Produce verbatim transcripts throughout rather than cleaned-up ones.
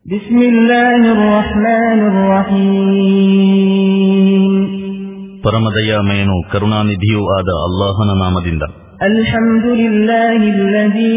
ಬಿಸ್ಮಿಲ್ಲಾಹಿರ್ ರಹ್ಮಾನಿರ್ ರಹೀಮ್. ಪರಮದಯಾಮಯನು ಕರುಣಾನಿಧಿಯೂ ಆದ ಅಲ್ಲಾಹನ ನಾಮದಿಂದ. ಅಲ್ಹಮ್ದುಲಿಲ್ಲಾಹಿಲ್ಲಜೀ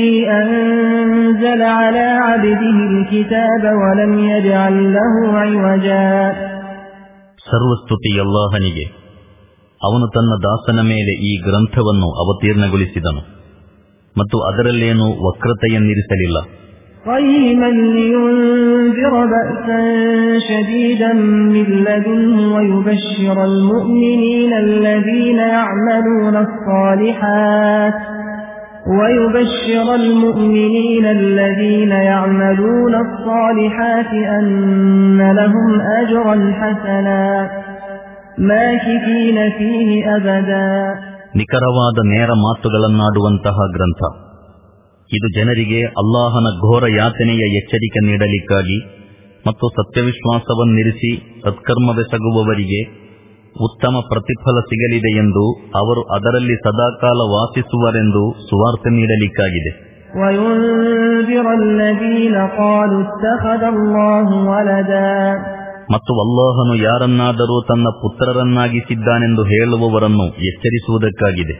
ಅನ್ಜಲ ಅಲಾ ಅಬ್ದಿಹಿಲ್ ಕಿತಾಬ ವಲಂ ಯಜ್ಅಲ್ ಲಹು ಇವಜಾ. ಸರ್ವಸ್ತುತಿ ಅಲ್ಲಾಹನಿಗೆ, ಅವನು ತನ್ನ ದಾಸನ ಮೇಲೆ ಈ ಗ್ರಂಥವನ್ನು ಅವತೀರ್ಣಗೊಳಿಸಿದನು ಮತ್ತು ಅದರಲ್ಲೇನೂ ವಕ್ರತೆಯನ್ನಿರಿಸಲಿಲ್ಲ. قيما لينذر بأسا شديدا من لدنه ويبشر المؤمنين الذين يعملون الصالحات ويبشر المؤمنين الذين يعملون الصالحات أن لهم أجرا حسنا ماكثين فيه أبدا. ನಿಖರವಾದ ನೇರ ಮಾತುಗಳನ್ನಾಡುವಂತಹ ಗ್ರಂಥ ಇದು ಜನರಿಗೆ ಅಲ್ಲಾಹನ ಘೋರ ಯಾತನೆಯ ಎಚ್ಚರಿಕೆ ನೀಡಲಿಕ್ಕಾಗಿ ಮತ್ತು ಸತ್ಯವಿಶ್ವಾಸವನ್ನಿರಿಸಿ ಸತ್ಕರ್ಮವೆಸಗುವವರಿಗೆ ಉತ್ತಮ ಪ್ರತಿಫಲ ಸಿಗಲಿದೆ ಎಂದು ಅವರು ಅದರಲ್ಲಿ ಸದಾಕಾಲ ವಾಸಿಸುವರೆಂದು ಸುವಾರ್ತೆ ನೀಡಲಿಕ್ಕಾಗಿದೆ. ಮತ್ತು ಅಲ್ಲಾಹನು ಯಾರನ್ನಾದರೂ ತನ್ನ ಪುತ್ರರನ್ನಾಗಿಸಿದ್ದಾನೆಂದು ಹೇಳುವವರನ್ನು ಎಚ್ಚರಿಸುವುದಕ್ಕಾಗಿದೆ.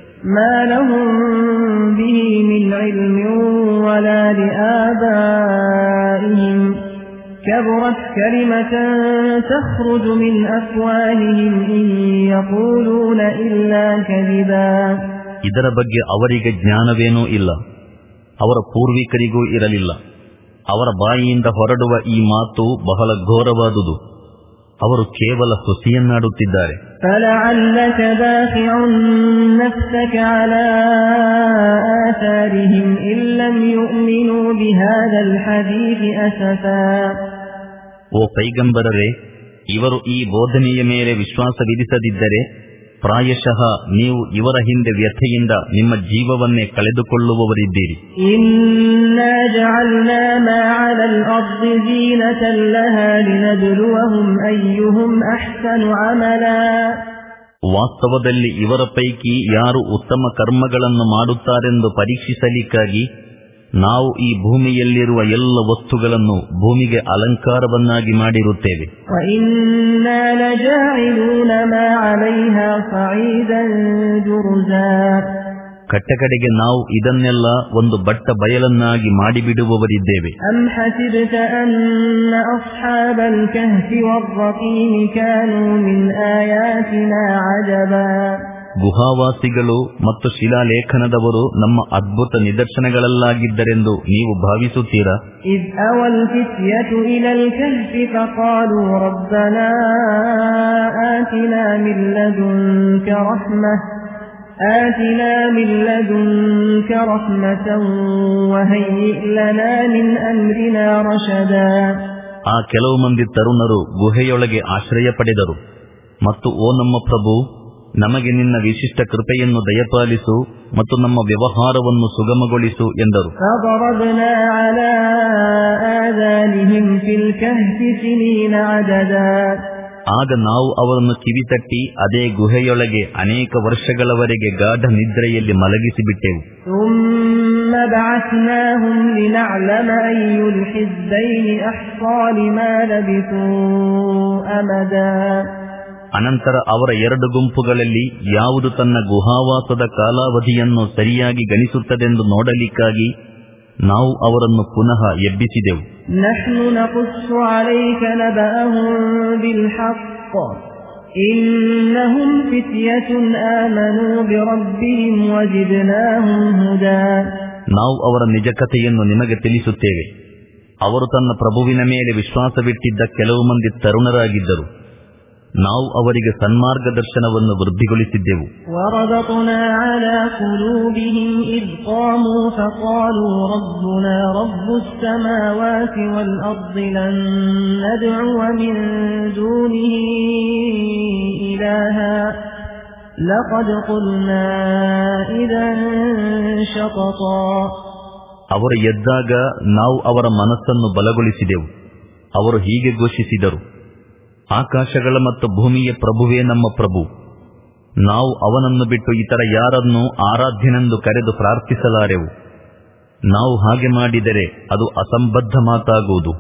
ಇದರ ಬಗ್ಗೆ ಅವರಿಗೆ ಜ್ಞಾನವೇನೂ ಇಲ್ಲ, ಅವರ ಪೂರ್ವಿಕರಿಗೂ ಇರಲಿಲ್ಲ. ಅವರ ಬಾಯಿಯಿಂದ ಹೊರಡುವ ಈ ಮಾತು ಬಹಳ ಘೋರವಾದುದು. ಅವರು ಕೇವಲ ಹುಸಿಯನ್ನಾಡುತ್ತಿದ್ದಾರೆ. ಓ ಪೈಗಂಬರರೇ, ಇವರು ಈ ಬೋಧನೆಯ ಮೇಲೆ ವಿಶ್ವಾಸ ವಿಧಿಸದಿದ್ದರೆ ಪ್ರಾಯಶಃ ನೀವು ಇವರ ಹಿಂದೆ ವ್ಯಥೆಯಿಂದ ನಿಮ್ಮ ಜೀವವನ್ನೇ ಕಳೆದುಕೊಳ್ಳುವವರಿದ್ದೀರಿ. ವಾಸ್ತವದಲ್ಲಿ ಇವರ ಪೈಕಿ ಯಾರು ಉತ್ತಮ ಕರ್ಮಗಳನ್ನು ಮಾಡುತ್ತಾರೆಂದು ಪರೀಕ್ಷಿಸಲಿಕ್ಕಾಗಿ ನಾವು ಈ ಭೂಮಿಯಲ್ಲಿರುವ ಎಲ್ಲ ವಸ್ತುಗಳನ್ನು ಭೂಮಿಗೆ ಅಲಂಕಾರವನ್ನಾಗಿ ಮಾಡಿರುತ್ತೇವೆ. ಕಟ್ಟಕಡೆಗೆ ನಾವು ಇದನ್ನೆಲ್ಲ ಒಂದು ಬಟ್ಟ ಬಯಲನ್ನಾಗಿ ಮಾಡಿಬಿಡುವವರಿದ್ದೇವೆ. ಗುಹಾವಾಸಿಗಳು ಮತ್ತು ಶಿಲಾಲೇಖನದವರು ನಮ್ಮ ಅದ್ಭುತ ನಿದರ್ಶನಗಳಲ್ಲಾಗಿದ್ದರೆಂದು ನೀವು ಭಾವಿಸುತ್ತೀರಾ? آتنا من لدنك رحمة وهيئ لنا من أمرنا رشدا. ಆ ಕೆಲವು ಮಂದಿ ತರುಣರು ಗುಹೆಯೊಳಗೆ ಆಶ್ರಯ ಪಡೆದರು ಮತ್ತು ಓ ನಮ್ಮ ಪ್ರಭು, ನಮಗೆ ನಿನ್ನ ವಿಶಿಷ್ಟ ಕೃಪೆಯನ್ನು ದಯಪಾಲಿಸು ಮತ್ತು ನಮ್ಮ ವ್ಯವಹಾರವನ್ನು ಸುಗಮಗೊಳಿಸು ಎಂದರು. فضربنا على آذانهم في الكهف سنين عددا. ಆಗ ನಾವು ಅವರನ್ನು ಕಿವಿತಟ್ಟಿ ಅದೇ ಗುಹೆಯೊಳಗೆ ಅನೇಕ ವರ್ಷಗಳವರೆಗೆ ಗಾಢ ನಿದ್ರೆಯಲ್ಲಿ ಮಲಗಿಸಿಬಿಟ್ಟೆವು. ಅನಂತರ ಅವರ ಎರಡು ಗುಂಪುಗಳಲ್ಲಿ ಯಾವುದು ತನ್ನ ಗುಹಾವಾಸದ ಕಾಲಾವಧಿಯನ್ನು ಸರಿಯಾಗಿ ಗಣಿಸುತ್ತದೆಂದು ನೋಡಲಿಕ್ಕಾಗಿ ನಾವು ಅವರನ್ನು ಪುನಃ ಎಬ್ಬಿಸಿದೆವು. ನಹ್ನು ನಕುಸ್ಸು ಅಲೈಕ ನಬಅಹುಂ ಬಿಲ್ ಹಕ್ ಇನ್ನಹುಂ ಫಿತ್ಯತುನ್ ಆಮನೂ ಬಿರಬ್ಬಿಹಿಂ ವಜಿದ್ನಾಹುಂ ಹುದಾ. ನಾವು ಅವರ ನಿಜ ಕಥೆಯನ್ನು ನಿಮಗೆ ತಿಳಿಸುತ್ತೇವೆ. ಅವರು ತನ್ನ ಪ್ರಭುವಿನ ಮೇಲೆ ವಿಶ್ವಾಸವಿಟ್ಟಿದ್ದ ಕೆಲವು ಮಂದಿ ತರುಣರಾಗಿದ್ದರು. ನಾವು ಅವರಿಗೆ ಸನ್ಮಾರ್ಗದರ್ಶನವನ್ನು ವೃದ್ಧಿಗೊಳಿಸಿದ್ದೆವು. ಅವರು ಎದ್ದಾಗ ನಾವು ಅವರ ಮನಸ್ಸನ್ನು ಬಲಗೊಳಿಸಿದೆವು. ಅವರು ಹೀಗೆ ಘೋಷಿಸಿದರು: ಆಕಾಶಗಳ ಮತ್ತು ಭೂಮಿಯ ಪ್ರಭುವೇ ನಮ್ಮ ಪ್ರಭು, ನಾವು ಅವನನ್ನು ಬಿಟ್ಟು ಇತರ ಯಾರನ್ನೂ ಆರಾಧ್ಯನೆಂದು ಕರೆದು ಪ್ರಾರ್ಥಿಸಲಾರೆವು. ನಾವು ಹಾಗೆ ಮಾಡಿದರೆ ಅದು ಅಸಂಬದ್ಧ ಮಾತಾಗುವುದು.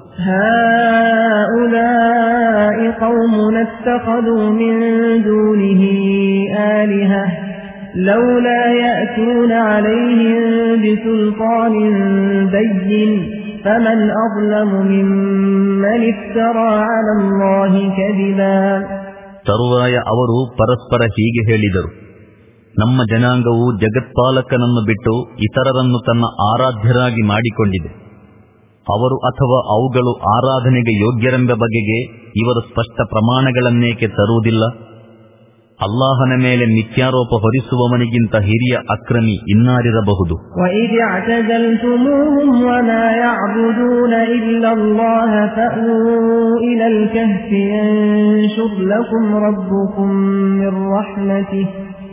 ಹಾಉಲಾಇ ಕೌಮುನ ಇತ್ತಖದು ಮಿನ್ ದೂನಿಹಿ ಆಲಿಹ ಲೌಲಾ ಯಅತೂನ ಅಲೈಹಿಂ ಬಿಸುಲ್ತಾನಿನ್ ಬಯ್ಯಿನ್ ಫಮನ್ ಅظ್ಲಮು ಮಿಮ್ಮನ್ ಇಫ್ತರಾ ಅಲಲ್ಲಾಹಿ ಕದಿಬಾ. ತರುವಾಯ ಅವರು ಪರಸ್ಪರ ಹೀಗೆ ಹೇಳಿದರು, ನಮ್ಮ ಜನಾಂಗವು ಜಗತ್ಪಾಲಕನನ್ನು ಬಿಟ್ಟು ಇತರರನ್ನು ತನ್ನ ಆರಾಧ್ಯರಾಗಿ ಮಾಡಿಕೊಂಡಿದೆ. ಅವರು ಅಥವಾ ಅವುಗಳು ಆರಾಧನೆಗೆ ಯೋಗ್ಯರೆಂಬ ಬಗೆಗೆ ಇವರು ಸ್ಪಷ್ಟ ಪ್ರಮಾಣಗಳನ್ನೇಕೆ ತರುವುದಿಲ್ಲ? ಅಲ್ಲಾಹನ ಮೇಲೆ ಮಿಥ್ಯಾರೋಪ ಹೊರಿಸುವವನಿಗಿಂತ ಹಿರಿಯ ಅಕ್ರಮಿ ಇನ್ನಾರಿರಬಹುದು. وَإِذِ اعْتَزَلْتُمُوهُمْ وَمَا يَعْبُدُونَ إِلَّا اللَّهَ فَأْوُوا إِلَى الْكَهْفِ يَنشُرْ لَكُمْ رَبُّكُمْ مِنْ رَحْمَتِهِ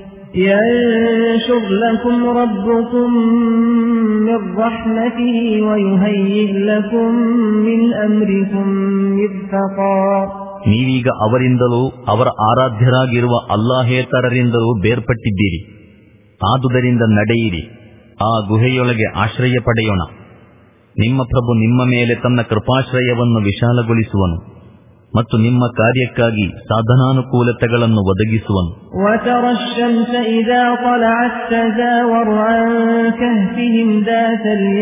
يَنشُرْ لَكُمْ رَبُّكُمْ مِنْ رَحْمَتِهِ وَيُهَيِّئْ لَكُمْ مِنْ أَمْرِكُمْ مِرْفَقًا. ನೀವೀಗ ಅವರಿಂದಲೂ ಅವರ ಆರಾಧ್ಯರಾಗಿರುವ ಅಲ್ಲಾಹೇತರರಿಂದಲೂ ಬೇರ್ಪಟ್ಟಿದ್ದೀರಿ. ಆದುದರಿಂದ ನಡೆಯಿರಿ, ಆ ಗುಹೆಯೊಳಗೆ ಆಶ್ರಯ ಪಡೆಯೋಣ. ನಿಮ್ಮ ಪ್ರಭು ನಿಮ್ಮ ಮೇಲೆ ತನ್ನ ಕೃಪಾಶ್ರಯವನ್ನು ವಿಶಾಲಗೊಳಿಸುವನು ಮತ್ತು ನಿಮ್ಮ ಕಾರ್ಯಕ್ಕಾಗಿ ಸಾಧನಾನುಕೂಲತೆಗಳನ್ನು ಒದಗಿಸುವನು. وَتَرَى الشَّمْسَ إِذَا طَلَعَتْ تَزَاوَرُ عَنْ كَهْفِهِمْ ذَاتَ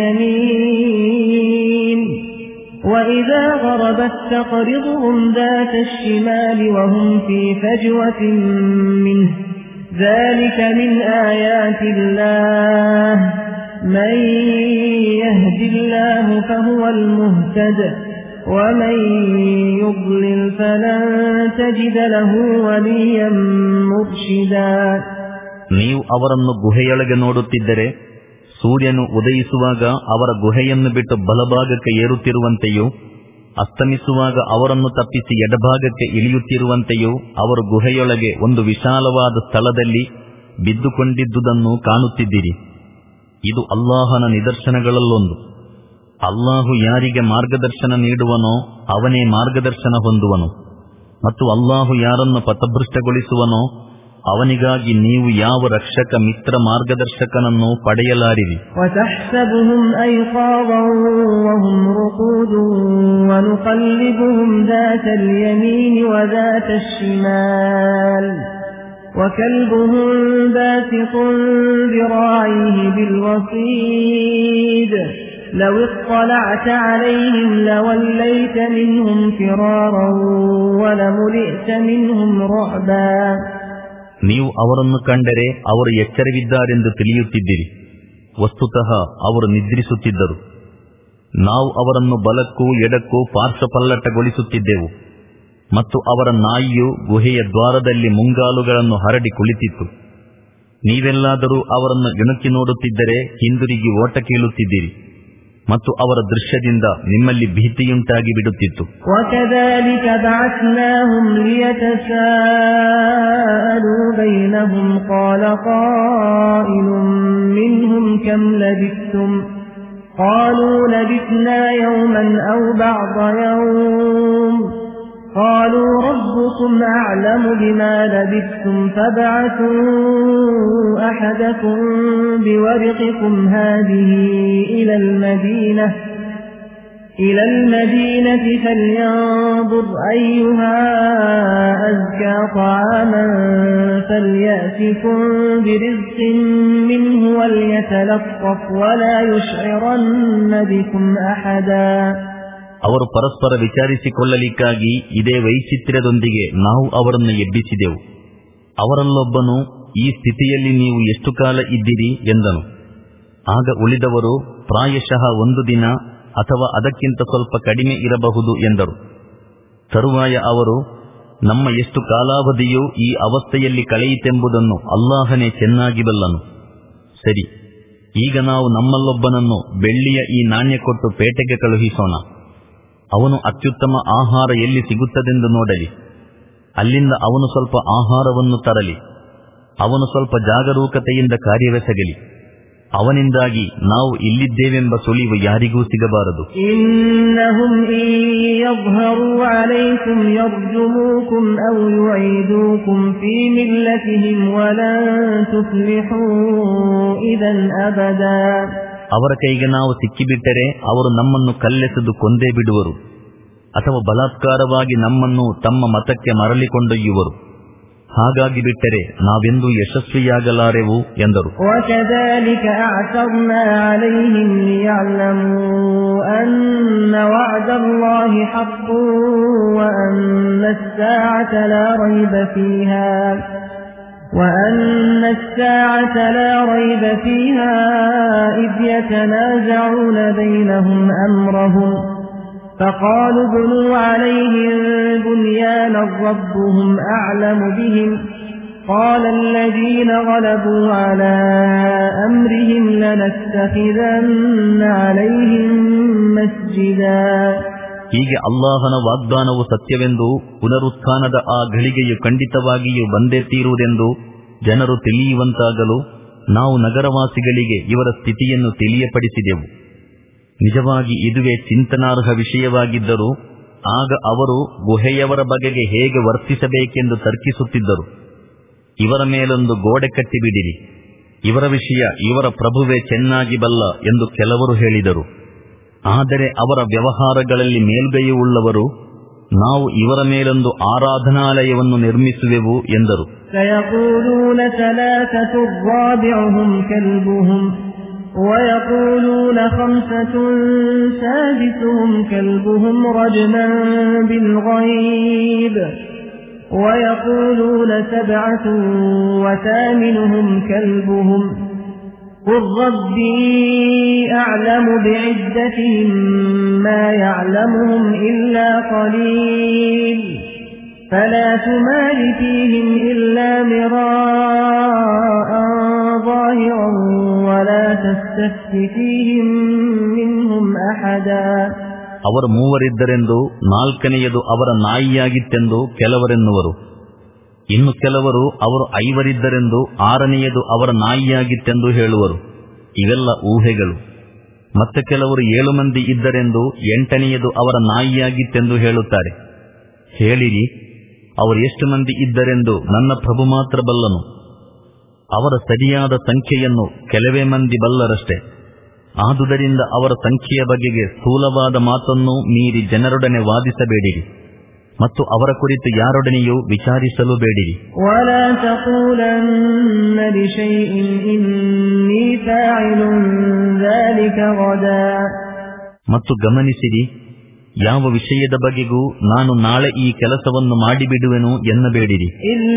الْيَمِينِ وَإِذَا غَرَبَتْ تَقْرِضُهُمْ ذَاتَ الشِّمَالِ وَهُمْ فِي فَجْوَةٍ مِّنْهُ ذَلِكَ مِنْ آيَاتِ اللَّهِ مَنْ يَهْدِ اللَّهُ فَهُوَ الْمُهْتَدِ وَمَنْ يُضْلِلْ فَلَنْ تَجِدَ لَهُ وَلِيًّا مُرْشِدًا. ನೀವು ಅವರನ್ನು ಗುಹೆಯೊಳಗೆ ನೋಡುತ್ತಿದ್ದರೆ ಸೂರ್ಯನು ಉದಯಿಸುವಾಗ ಅವರ ಗುಹೆಯನ್ನು ಬಿಟ್ಟು ಬಲಭಾಗಕ್ಕೆ ಏರುತ್ತಿರುವಂತೆಯೂ ಅಸ್ತಮಿಸುವಾಗ ಅವರನ್ನು ತಪ್ಪಿಸಿ ಎಡಭಾಗಕ್ಕೆ ಇಳಿಯುತ್ತಿರುವಂತೆಯೂ ಅವರು ಗುಹೆಯೊಳಗೆ ಒಂದು ವಿಶಾಲವಾದ ಸ್ಥಳದಲ್ಲಿ ಬಿದ್ದುಕೊಂಡಿದ್ದುದನ್ನು ಕಾಣುತ್ತಿದ್ದಿರಿ. ಇದು ಅಲ್ಲಾಹನ ನಿದರ್ಶನಗಳಲ್ಲೊಂದು. ಅಲ್ಲಾಹು ಯಾರಿಗೆ ಮಾರ್ಗದರ್ಶನ ನೀಡುವನೋ ಅವನೇ ಮಾರ್ಗದರ್ಶನ ಹೊಂದುವನು, ಮತ್ತು ಅಲ್ಲಾಹು ಯಾರನ್ನು ಪಥಭೃಷ್ಟಗೊಳಿಸುವನೋ ಅವನಿಗಾಗಿ ನೀವು ಯಾವ ರಕ್ಷಕ ಮಿತ್ರ ಮಾರ್ಗದರ್ಶಕನನ್ನು ಪಡೆಯಲಾರಿರಿ. وَتَحْسَبُهُمْ أَيْقَاظًا وَهُمْ رُقُودٌ وَنُقَلِّبُهُمْ ذَاتَ الْيَمِينِ وَذَاتَ الشِّمَالِ وَكَلْبُهُمْ بَاسِطٌ ذِرَاعَيْهِ بِالْوَصِيدِ لَوِ اطَّلَعْتَ عَلَيْهِمْ لَوَلَّيْتَ مِنْهُمْ فِرَارًا وَلَمُلِئْتَ مِنْهُمْ رُعْبًا. ನೀವು ಅವರನ್ನು ಕಂಡರೆ ಅವರು ಎಚ್ಚರವಿದ್ದಾರೆಂದು ತಿಳಿಯುತ್ತಿದ್ದಿರಿ. ವಸ್ತುತಃ ಅವರು ನಿದ್ರಿಸುತ್ತಿದ್ದರು. ನಾವು ಅವರನ್ನು ಬಲಕ್ಕೂ ಎಡಕ್ಕೂ ಪಾರ್ಶ್ವಪಲ್ಲಟಗೊಳಿಸುತ್ತಿದ್ದೆವು, ಮತ್ತು ಅವರ ನಾಯಿಯು ಗುಹೆಯ ದ್ವಾರದಲ್ಲಿ ಮುಂಗಾಲುಗಳನ್ನು ಹರಡಿ ಕುಳಿತಿತ್ತು. ನೀವೆಲ್ಲಾದರೂ ಅವರನ್ನು ಇಣುಕಿ ನೋಡುತ್ತಿದ್ದರೆ ಹಿಂದಿರುಗಿ ಓಟ ಕೀಳುತ್ತಿದ್ದಿರಿ, ಮತ್ತು ಅವರ ದೃಶ್ಯದಿಂದ ನಿಮ್ಮಲ್ಲಿ ಭೀತಿಯುಂಟಾಗಿ ಬಿಡುತ್ತಿತ್ತು. وَكَذَلِكَ بَعَثْنَاهُمْ لِيَتَسَاءَلُوا بَيْنَهُمْ قَالَ قَائِلٌ مِّنْهُمْ كَمْ لَبِثْتُمْ قَالُوا لَبِثْنَا يَوْمًا أَوْ بَعْضَ يَوْمٍ قَالُوا رَبُّكُمْ أَعْلَمُ بِمَا لَبِثْتُمْ فَابْعَثُوا أَحَدَكُمْ بِوَرِقِكُمْ هَٰذِهِ إِلَى الْمَدِينَةِ إِلَى الْمَدِينَةِ فَلْيَنظُرْ أَيُّهَا أَزْكَىٰ طَعَامًا فَلْيَأْتِكُم بِرِزْقٍ مِّنْهُ وَلْيَتَلَطَّفْ وَلَا يُشْعِرَنَّ بِكُمْ أَحَدًا. ಅವರು ಪರಸ್ಪರ ವಿಚಾರಿಸಿಕೊಳ್ಳಲಿಕ್ಕಾಗಿ ಇದೇ ವೈಚಿತ್ರ್ಯದೊಂದಿಗೆ ನಾವು ಅವರನ್ನು ಎಬ್ಬಿಸಿದೆವು. ಅವರಲ್ಲೊಬ್ಬನು, ಈ ಸ್ಥಿತಿಯಲ್ಲಿ ನೀವು ಎಷ್ಟು ಕಾಲ ಇದ್ದೀರಿ ಎಂದನು. ಆಗ ಉಳಿದವರು, ಪ್ರಾಯಶಃ ಒಂದು ದಿನ ಅಥವಾ ಅದಕ್ಕಿಂತ ಸ್ವಲ್ಪ ಕಡಿಮೆ ಇರಬಹುದು ಎಂದರು. ತರುವಾಯ ಅವರು, ನಮ್ಮ ಎಷ್ಟು ಕಾಲಾವಧಿಯೂ ಈ ಅವಸ್ಥೆಯಲ್ಲಿ ಕಳೆಯಿತೆಂಬುದನ್ನು ಅಲ್ಲಾಹನೇ ಚೆನ್ನಾಗಿ ಬಲ್ಲನು. ಸರಿ, ಈಗ ನಾವು ನಮ್ಮಲ್ಲೊಬ್ಬನನ್ನು ಬೆಳ್ಳಿಯ ಈ ನಾಣ್ಯ ಕೊಟ್ಟು ಪೇಟೆಗೆ ಕಳುಹಿಸೋಣ. ಅವನು ಅತ್ಯುತ್ತಮ ಆಹಾರ ಎಲ್ಲಿ ಸಿಗುತ್ತದೆಂದು ನೋಡಲಿ. ಅಲ್ಲಿಂದ ಅವನು ಸ್ವಲ್ಪ ಆಹಾರವನ್ನು ತರಲಿ. ಅವನು ಸ್ವಲ್ಪ ಜಾಗರೂಕತೆಯಿಂದ ಕಾರ್ಯವೆಸಗಲಿ. ಅವನಿಂದಾಗಿ ನಾವು ಇಲ್ಲಿದ್ದೇವೆಂಬ ಸುಳಿವು ಯಾರಿಗೂ ಸಿಗಬಾರದು. ಇನ್ನಹುಂ ಯظهروا عليكم يرجموكم أو يعيدوكم في ملتهم ولن تفلحوا إذا أبدا. ಅವರ ಕೈಗೆ ನಾವು ಸಿಕ್ಕಿಬಿಟ್ಟರೆ ಅವರು ನಮ್ಮನ್ನು ಕಲ್ಲೆಸೆದು ಕೊಂದೇ ಬಿಡುವರು, ಅಥವಾ ಬಲಾತ್ಕಾರವಾಗಿ ನಮ್ಮನ್ನು ತಮ್ಮ ಮತಕ್ಕೆ ಮರಳಿಕೊಂಡೊಯ್ಯುವರು. ಹಾಗಾಗಿ ಬಿಟ್ಟರೆ ನಾವೆಂದೂ ಯಶಸ್ವಿಯಾಗಲಾರೆವು ಎಂದರು. وَكَذَلِكَ أَعْثَرْنَا عَلَيْهِمْ لِيَعْلَمُوا أَنَّ وَعْدَ اللَّهِ حَقٌّ وَأَنَّ السَّاعَةَ لَا رَيْبَ فِيهَا وَأَنَّ السَّاعَةَ لَا رَيْبَ فِيهَا إِذْ يَتَنَازَعُونَ بَيْنَهُمْ أَمْرَهُمْ فقالوا ابنوا عليهم بنيانا ربهم أعلم بهم قال الذين غلبوا على أمرهم لنتخذن عليهم مسجدا. ಹೀಗೆ ಅಲ್ಲಾಹನ ವಾಗ್ದಾನವು ಸತ್ಯವೆಂದು, ಪುನರುತ್ಥಾನದ ಆ ಘಳಿಗೆಯು ಖಂಡಿತವಾಗಿಯೂ ಬಂದೇ ತೀರುವುದೆಂದು ಜನರು ತಿಳಿಯುವಂತಾಗಲು ನಾವು ನಗರವಾಸಿಗಳಿಗೆ ಇವರ ಸ್ಥಿತಿಯನ್ನು ತಿಳಿಯಪಡಿಸಿದೆವು. ನಿಜವಾಗಿ ಇದುವೇ ಚಿಂತನಾರ್ಹ ವಿಷಯವಾಗಿದ್ದರೂ ಆಗ ಅವರು ಗುಹೆಯವರ ಬಗೆಗೆ ಹೇಗೆ ವರ್ತಿಸಬೇಕೆಂದು ತರ್ಕಿಸುತ್ತಿದ್ದರು. ಇವರ ಮೇಲೊಂದು ಗೋಡೆ ಕಟ್ಟಿಬಿಡಿರಿ, ಇವರ ವಿಷಯ ಇವರ ಪ್ರಭುವೇ ಚೆನ್ನಾಗಿ ಬಲ್ಲ ಎಂದು ಕೆಲವರು ಹೇಳಿದರು. ಆದರೆ ಅವರ ವ್ಯವಹಾರಗಳಲ್ಲಿ ಮೇಲ್ಗೈಯುಳ್ಳವರು ನಾವು ಇವರ ಮೇಲೊಂದು ಆರಾಧನಾಲಯವನ್ನು ನಿರ್ಮಿಸುವೆವು ಎಂದರು. ويقولون خمسة سادسهم كلبهم رجما بالغيب ويقولون سبعة وثامنهم كلبهم قل ربي أعلم بعدتهم ما يعلمهم إلا قليل فلا تمار فيهم إلا مراء ظاهرا ولا تستفت فيهم منهم أحدا. ಅವರು ಮೂವರಿದ್ದರೆಂದು ನಾಲ್ಕನೆಯದು ಅವರ ನಾಯಿಯಾಗಿತ್ತೆಂದು ಕೆಲವರೆನ್ನುವರು. ಇನ್ನು ಕೆಲವರು ಅವರು ಐವರಿದ್ದರೆಂದು ಆರನೆಯದು ಅವರ ನಾಯಿಯಾಗಿತ್ತೆಂದು ಹೇಳುವರು. ಇವೆಲ್ಲ ಊಹೆಗಳು. ಮತ್ತೆ ಕೆಲವರು ಏಳು ಮಂದಿ ಇದ್ದರೆಂದು ಎಂಟನೆಯದು ಅವರ ನಾಯಿಯಾಗಿತ್ತೆಂದು ಹೇಳುತ್ತಾರೆ. ಹೇಳಿರಿ, ಅವರು ಎಷ್ಟು ಮಂದಿ ಇದ್ದರೆಂದು ನನ್ನ ಪ್ರಭು ಮಾತ್ರ ಬಲ್ಲನು. ಅವರ ಸರಿಯಾದ ಸಂಖ್ಯೆಯನ್ನು ಕೆಲವೇ ಮಂದಿ ಬಲ್ಲರಷ್ಟೇ. ಆದುದರಿಂದ ಅವರ ಸಂಖ್ಯೆಯ ಬಗೆಗೆ ಸ್ಥೂಲವಾದ ಮಾತನ್ನು ಮೀರಿ ಜನರೊಡನೆ ವಾದಿಸಬೇಡಿರಿ ಮತ್ತು ಅವರ ಕುರಿತು ಯಾರೊಡನೆಯೂ ವಿಚಾರಿಸಲು ಬೇಡಿರಿ. ಮತ್ತು ಗಮನಿಸಿರಿ, ಯಾವ ವಿಷಯದ ಬಗೆಗೂ ನಾನು ನಾಳೆ ಈ ಕೆಲಸವನ್ನು ಮಾಡಿಬಿಡುವೆನು ಎನ್ನಬೇಡಿರಿ.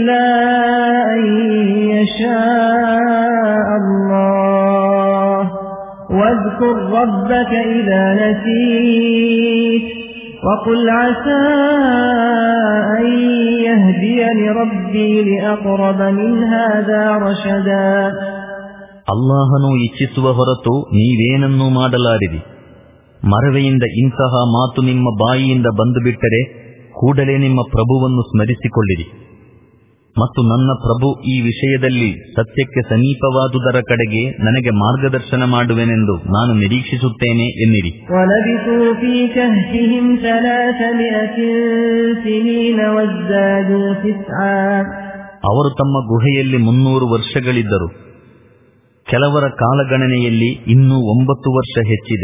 واذكر ربك إذا نسيت وقل عسى أن يهديني ربي لأقرب من هذا رشدا. ಅಲ್ಲಾಹನು ಇಚ್ಛಿಸುವ ಹೊರತು ನೀವೇನನ್ನೂ ಮಾಡಲಾರಿರಿ. ಮರವೆಯಿಂದ ಇಂತಹ ಮಾತು ನಿಮ್ಮ ಬಾಯಿಯಿಂದ ಬಂದು ಬಿಟ್ಟರೆ ಕೂಡಲೇ ನಿಮ್ಮ ಪ್ರಭುವನ್ನು ಸ್ಮರಿಸಿಕೊಳ್ಳಿರಿ ಮತ್ತು ನನ್ನ ಪ್ರಭು ಈ ವಿಷಯದಲ್ಲಿ ಸತ್ಯಕ್ಕೆ ಸಮೀಪವಾದುದರ ಕಡೆಗೆ ನನಗೆ ಮಾರ್ಗದರ್ಶನ ಮಾಡುವೆನೆಂದು ನಾನು ನಿರೀಕ್ಷಿಸುತ್ತೇನೆ ಎನ್ನಿರಿ. ಅವರು ತಮ್ಮ ಗುಹೆಯಲ್ಲಿ ಮುನ್ನೂರು ವರ್ಷಗಳಿದ್ದರು. ಕೆಲವರ ಕಾಲಗಣನೆಯಲ್ಲಿ ಇನ್ನೂ ಒಂಬತ್ತು ವರ್ಷ ಹೆಚ್ಚಿದೆ.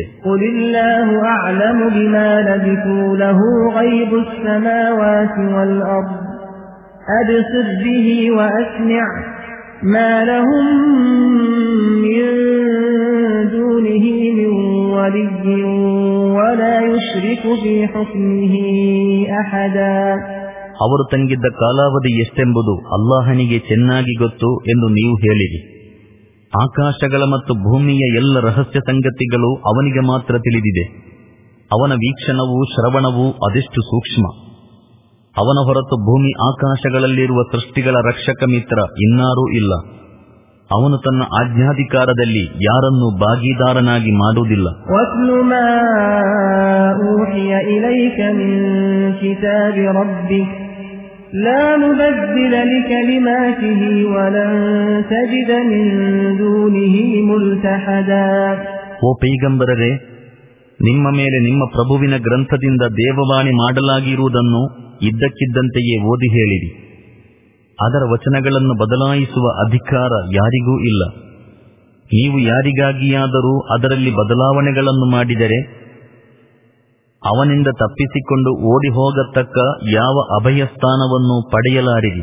أبصر به وأسمع ما لهم من دونه من ولي ولا يشرك في حكمه أحدا. ಅವರು ತಂಗಿದ್ದ ಕಾಲಾವಧಿ ಎಷ್ಟೆಂಬುದು ಅಲ್ಲಾಹನಿಗೆ ಚೆನ್ನಾಗಿ ಗೊತ್ತು ಎಂದು ನೀವು ಹೇಳಿರಿ. ಆಕಾಶಗಳ ಮತ್ತು ಭೂಮಿಯ ಎಲ್ಲ ರಹಸ್ಯ ಸಂಗತಿಗಳು ಅವನಿಗೆ ಮಾತ್ರ ತಿಳಿದಿದೆ. ಅವನ ವೀಕ್ಷಣವೂ ಶ್ರವಣವೂ ಅದೆಷ್ಟು ಸೂಕ್ಷ್ಮ. ಅವನ ಹೊರತು ಭೂಮಿ ಆಕಾಶಗಳಲ್ಲಿರುವ ಸೃಷ್ಟಿಗಳ ರಕ್ಷಕ ಮಿತ್ರ ಇನ್ನಾರೂ ಇಲ್ಲ. ಅವನು ತನ್ನ ಆಜ್ಞಾಧಿಕಾರದಲ್ಲಿ ಯಾರನ್ನೂ ಭಾಗೀದಾರನಾಗಿ ಮಾಡುವುದಿಲ್ಲ. ಓ ಪೈಗಂಬರರೇ, ನಿಮ್ಮ ಮೇಲೆ ನಿಮ್ಮ ಪ್ರಭುವಿನ ಗ್ರಂಥದಿಂದ ದೇವವಾಣಿ ಮಾಡಲಾಗಿರುವುದನ್ನು ಇದ್ದಕ್ಕಿದ್ದಂತೆಯೇ ಓದಿ ಹೇಳಿರಿ. ಅದರ ವಚನಗಳನ್ನು ಬದಲಾಯಿಸುವ ಅಧಿಕಾರ ಯಾರಿಗೂ ಇಲ್ಲ. ನೀವು ಯಾರಿಗಾಗಿಯಾದರೂ ಅದರಲ್ಲಿ ಬದಲಾವಣೆಗಳನ್ನು ಮಾಡಿದರೆ ಅವನಿಂದ ತಪ್ಪಿಸಿಕೊಂಡು ಓಡಿ ಹೋಗತಕ್ಕ ಯಾವ ಅಭಯಸ್ಥಾನವನ್ನು ಪಡೆಯಲಾರಿರಿ.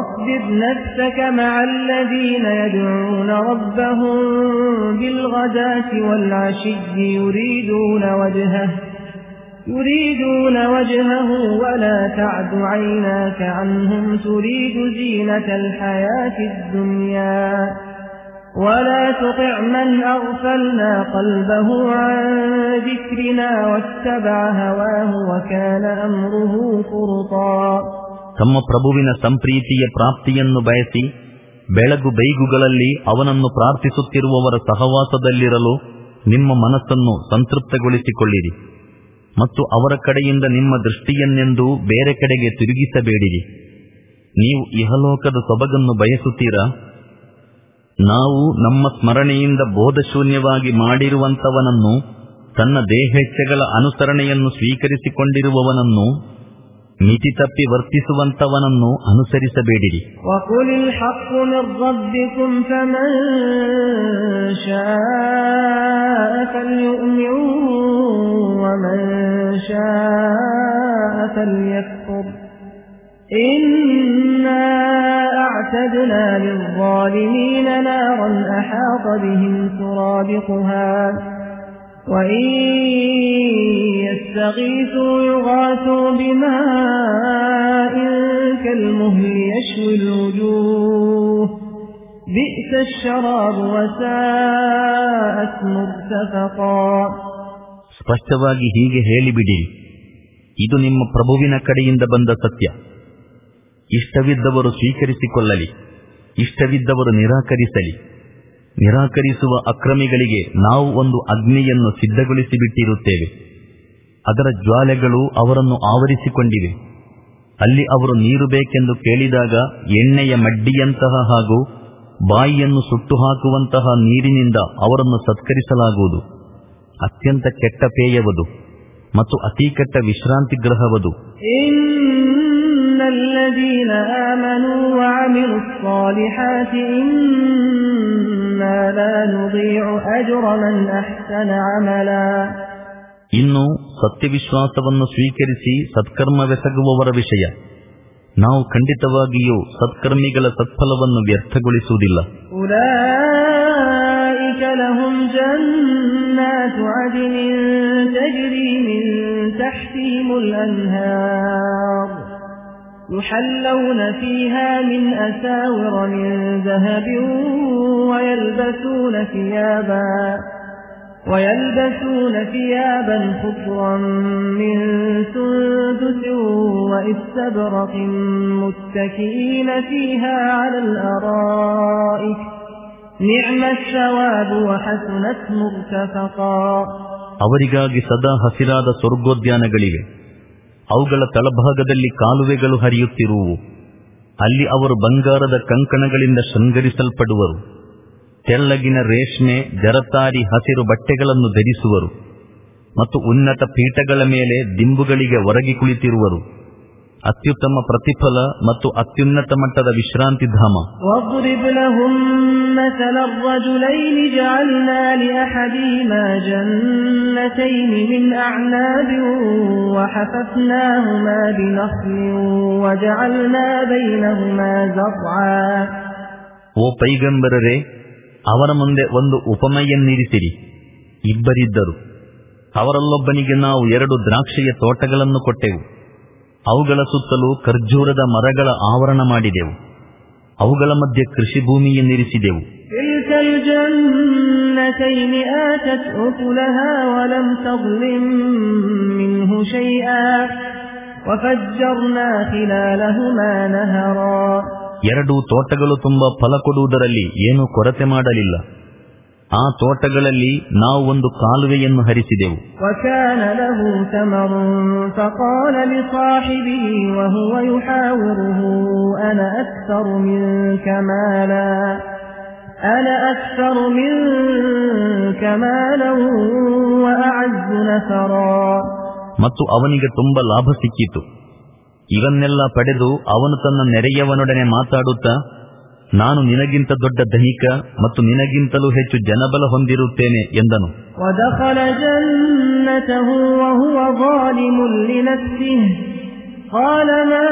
يريدون وجهه ولا تعد عيناك عنهم تريد زينة الحياة الدنيا ولا تطع من أغفلنا قلبه عن ذكرنا واتبع هواه وكان أمره فرطا. ತಮ್ಮ ಪ್ರಭುವಿನ ಸಂಪ್ರೀತಿಯ ಪ್ರಾಪ್ತಿಯನ್ನು ಬಯಸಿ ಬೆಳಗು ಬೈಗುಗಳಲ್ಲಿ ಅವನನ್ನು ಪ್ರಾರ್ಥಿಸುತ್ತಿರುವವರ ಸಹವಾಸದಲ್ಲಿರಲು ನಿಮ್ಮ ಮನಸ್ಸನ್ನು ಸಂತೃಪ್ತಗೊಳಿಸಿಕೊಳ್ಳಿರಿ ಮತ್ತು ಅವರ ಕಡೆಯಿಂದ ನಿಮ್ಮ ದೃಷ್ಟಿಯನ್ನೆಂದೂ ಬೇರೆ ಕಡೆಗೆ ತಿರುಗಿಸಬೇಡಿರಿ. ನೀವು ಇಹಲೋಕದ ಸೊಬಗನ್ನು ಬಯಸುತ್ತೀರಾ? ನಾವು ನಮ್ಮ ಸ್ಮರಣೆಯಿಂದ ಬೋಧಶೂನ್ಯವಾಗಿ ಮಾಡಿರುವಂತವನನ್ನು, ತನ್ನ ದೇಹೇಚ್ಛೆಗಳ ಅನುಸರಣೆಯನ್ನು ಸ್ವೀಕರಿಸಿಕೊಂಡಿರುವವನನ್ನು, ಮಿತಿ ತಪ್ಪಿ ವರ್ತಿಸುವಂತವನನ್ನು ಅನುಸರಿಸಬೇಡಿರಿ. إنا أعتدنا للظالمين نارا أحاط بهم سرادقها وإن يستغيثوا يغاثوا بماء كالمهل يشوي الوجوه بئس الشراب وساءت مرتفقا. ಸ್ಪಷ್ಟವಾಗಿ ಹೀಗೆ ಹೇಳಿಬಿಡಿ, ಇದು ನಿಮ್ಮ ಪ್ರಭುವಿನ ಕಡೆಯಿಂದ ಬಂದ ಸತ್ಯ. ಇಷ್ಟವಿದ್ದವರು ಸ್ವೀಕರಿಸಿಕೊಳ್ಳಲಿ, ಇಷ್ಟವಿದ್ದವರು ನಿರಾಕರಿಸಲಿ. ನಿರಾಕರಿಸುವ ಅಕ್ರಮಿಗಳಿಗೆ ನಾವು ಒಂದು ಅಗ್ನಿಯನ್ನು ಸಿದ್ಧಗೊಳಿಸಿಬಿಟ್ಟಿರುತ್ತೇವೆ. ಅದರ ಜ್ವಾಲೆಗಳು ಅವರನ್ನು ಆವರಿಸಿಕೊಂಡಿವೆ. ಅಲ್ಲಿ ಅವರು ನೀರು ಬೇಕೆಂದು ಕೇಳಿದಾಗ ಎಣ್ಣೆಯ ಮಡ್ಡಿಯಂತಹ ಹಾಗೂ ಬಾಯಿಯನ್ನು ಸುಟ್ಟು ಹಾಕುವಂತಹ ನೀರಿನಿಂದ ಅವರನ್ನು ಸತ್ಕರಿಸಲಾಗುವುದು. ಅತ್ಯಂತ ಕೆಟ್ಟ ಪೇಯವದು ಮತ್ತು ಅತೀ ಕೆಟ್ಟ ವಿಶ್ರಾಂತಿ ಗೃಹವದು. ಇನ್ನಲ್ಲದೀನ ಆಮನೂ ವಅಮಿಲು ಸ್ಸಾಲಿಹಾತಿ ಇನ್ನಾ ಲಾ ನುದೀഉ ಅಜ್ರ ಮನ್ ಅಹ್ಸನ ಅಮಲಾ. ಇನ್ನು ಸತ್ಯವಿಶ್ವಾಸವನ್ನು ಸ್ವೀಕರಿಸಿ ಸತ್ಕರ್ಮವೆಸಗುವವರ ವಿಷಯ, ನಾವು ಖಂಡಿತವಾಗಿಯೂ ಸತ್ಕರ್ಮಿಗಳ ಸತ್ಫಲವನ್ನು ವ್ಯರ್ಥಗೊಳಿಸುವುದಿಲ್ಲ. ಉಲೈಕ ಲಹುಂ ಜನ್ನಾತು ಅದ್ನಿನ್ ತಜ್ರಿ ಮಿನ್ ತಹ್ತಿಹಿಮುಲ್ ಅನ್ಹಾರ್ ಯುಹಲ್ಲೌನ ಫೀಹಾ ಮಿನ್ ಅಸಾವಿರ ಮಿನ್ ذهبٍ ويلبسون ثيابا ويلبسون ثيابا خضرا من سندس واستبرق متكئين فيها على الأرائك نعم الثواب وحسنت مرتفقا. ಅವರಿಗಾಗಿ ಸದಾ ಹಸಿರಾದ ಸ್ವರ್ಗೋದ್ಯಾನಗಳಿವೆ. ಅವುಗಳ ತಳಭಾಗದಲ್ಲಿ ಕಾಲುವೆಗಳು ಹರಿಯುತ್ತಿರುವು. ಅಲ್ಲಿ ಅವರು ಬಂಗಾರದ ಕಂಕಣಗಳಿಂದ ಶೃಂಗರಿಸಲ್ಪಡುವರು. ತೆಳ್ಳಗಿನ ರೇಷ್ಮೆ ಜರತಾರಿ ಹಸಿರು ಬಟ್ಟೆಗಳನ್ನು ಧರಿಸುವರು ಮತ್ತು ಉನ್ನತ ಪೀಠಗಳ ಮೇಲೆ ದಿಂಬುಗಳಿಗೆ ಒರಗಿ ಕುಳಿತಿರುವರು. ಅತ್ಯುತ್ತಮ ಪ್ರತಿಫಲ ಮತ್ತು ಅತ್ಯುನ್ನತ ಮಟ್ಟದ ವಿಶ್ರಾಂತಿ ಧಾಮ. واضرب لهم مثل الرجلين جعلنا لأحدهما جنتين من أعناب وحففناهما بنخل وجعلنا بينهما زرعا. ಓ ಪೈಗಂಬರರೇ, ಅವರ ಮುಂದೆ ಒಂದು ಉಪಮೆಯನ್ನಿರಿಸಿರಿ. ಇಬ್ಬರಿದ್ದರು. ಅವರಲ್ಲೊಬ್ಬನಿಗೆ ನಾವು ಎರಡು ದ್ರಾಕ್ಷಿಯ ತೋಟಗಳನ್ನು ಕೊಟ್ಟೆವು. ಅವುಗಳ ಸುತ್ತಲೂ ಖರ್ಜೂರದ ಮರಗಳ ಆವರಣ ಮಾಡಿದೆವು. ಅವುಗಳ ಮಧ್ಯೆ ಕೃಷಿ ಭೂಮಿಯನ್ನಿರಿಸಿದೆವು. ಎರಡು ತೋಟಗಳು ತುಂಬ ಫಲ ಕೊಡುವುದರಲ್ಲಿ ಏನೂ ಕೊರತೆ ಮಾಡಲಿಲ್ಲ. ಆ ತೋಟಗಳಲ್ಲಿ ನಾವು ಒಂದು ಕಾಲುವೆಯನ್ನು ಹರಿಸಿದೆವು. ಮತ್ತು ಅವನಿಗೆ ತುಂಬ ಲಾಭ ಸಿಕ್ಕಿತು. ಇವನ್ನೆಲ್ಲ ಪಡೆದು ಅವನು ತನ್ನ ನೆರೆಯವನೊಡನೆ ಮಾತಾಡುತ್ತಾ, ನಾನು ನಿನಗಿಂತ ದೊಡ್ಡ ದೈಹಿಕ ಮತ್ತು ನಿನಗಿಂತಲೂ ಹೆಚ್ಚು ಜನಬಲ ಹೊಂದಿರುತ್ತೇನೆ ಎಂದನು. وَدَخَلَ جَنَّتَهُ وَهُوَ ظَالِمٌ لِنَفْسِهِ قَالَ مَا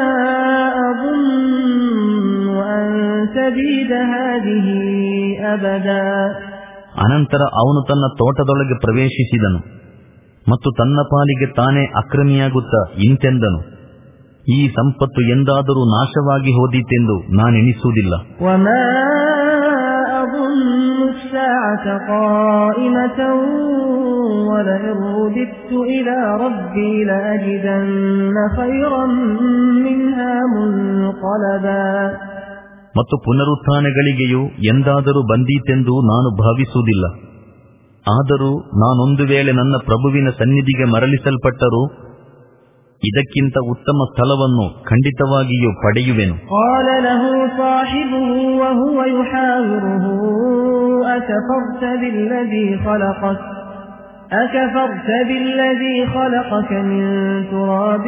أَظُنُّ أَن تَبِيدَ هَٰذِهِ أَبَدًا. ಅನಂತರ ಅವನು ತನ್ನ ತೋಟದೊಳಗೆ ಪ್ರವೇಶಿಸಿದನು ಮತ್ತು ತನ್ನ ಪಾಲಿಗೆ ತಾನೇ ಅಕ್ರಮಿಯಾಗುತ್ತಾ ಇಂತೆಂದನು, ಈ ಸಂಪತ್ತು ಎಂದಾದರೂ ನಾಶವಾಗಿ ಹೋದೀತೆಂದು ನಾನೆಣಿಸುವುದಿಲ್ಲ. وَمَا أَظُنُّ السَّاعَةَ قَائِمَةً وَلَئِن رُّدِدتُّ إِلَىٰ رَبِّي لَأَجِدَنَّ خَيْرًا مِّنْهَا مُنقَلَبًا. ಮತ್ತು ಪುನರುತ್ಥಾನಗಳಿಗೆಯೂ ಎಂದಾದರೂ ಬಂದೀತೆಂದು ನಾನು ಭಾವಿಸುವುದಿಲ್ಲ. ಆದರೂ ನಾನೊಂದು ವೇಳೆ ನನ್ನ ಪ್ರಭುವಿನ ಸನ್ನಿಧಿಗೆ ಮರಳಿಸಲ್ಪಟ್ಟರೂ ಇದಕ್ಕಿಂತ ಉತ್ತಮ ಸ್ಥಳವನ್ನು ಖಂಡಿತವಾಗಿಯೂ ಪಡೆಯುವೆನು. قال له صاحبه وهو يحاوره أكفرت بالذي خلقك أكفرت بالذي خلقك من تراب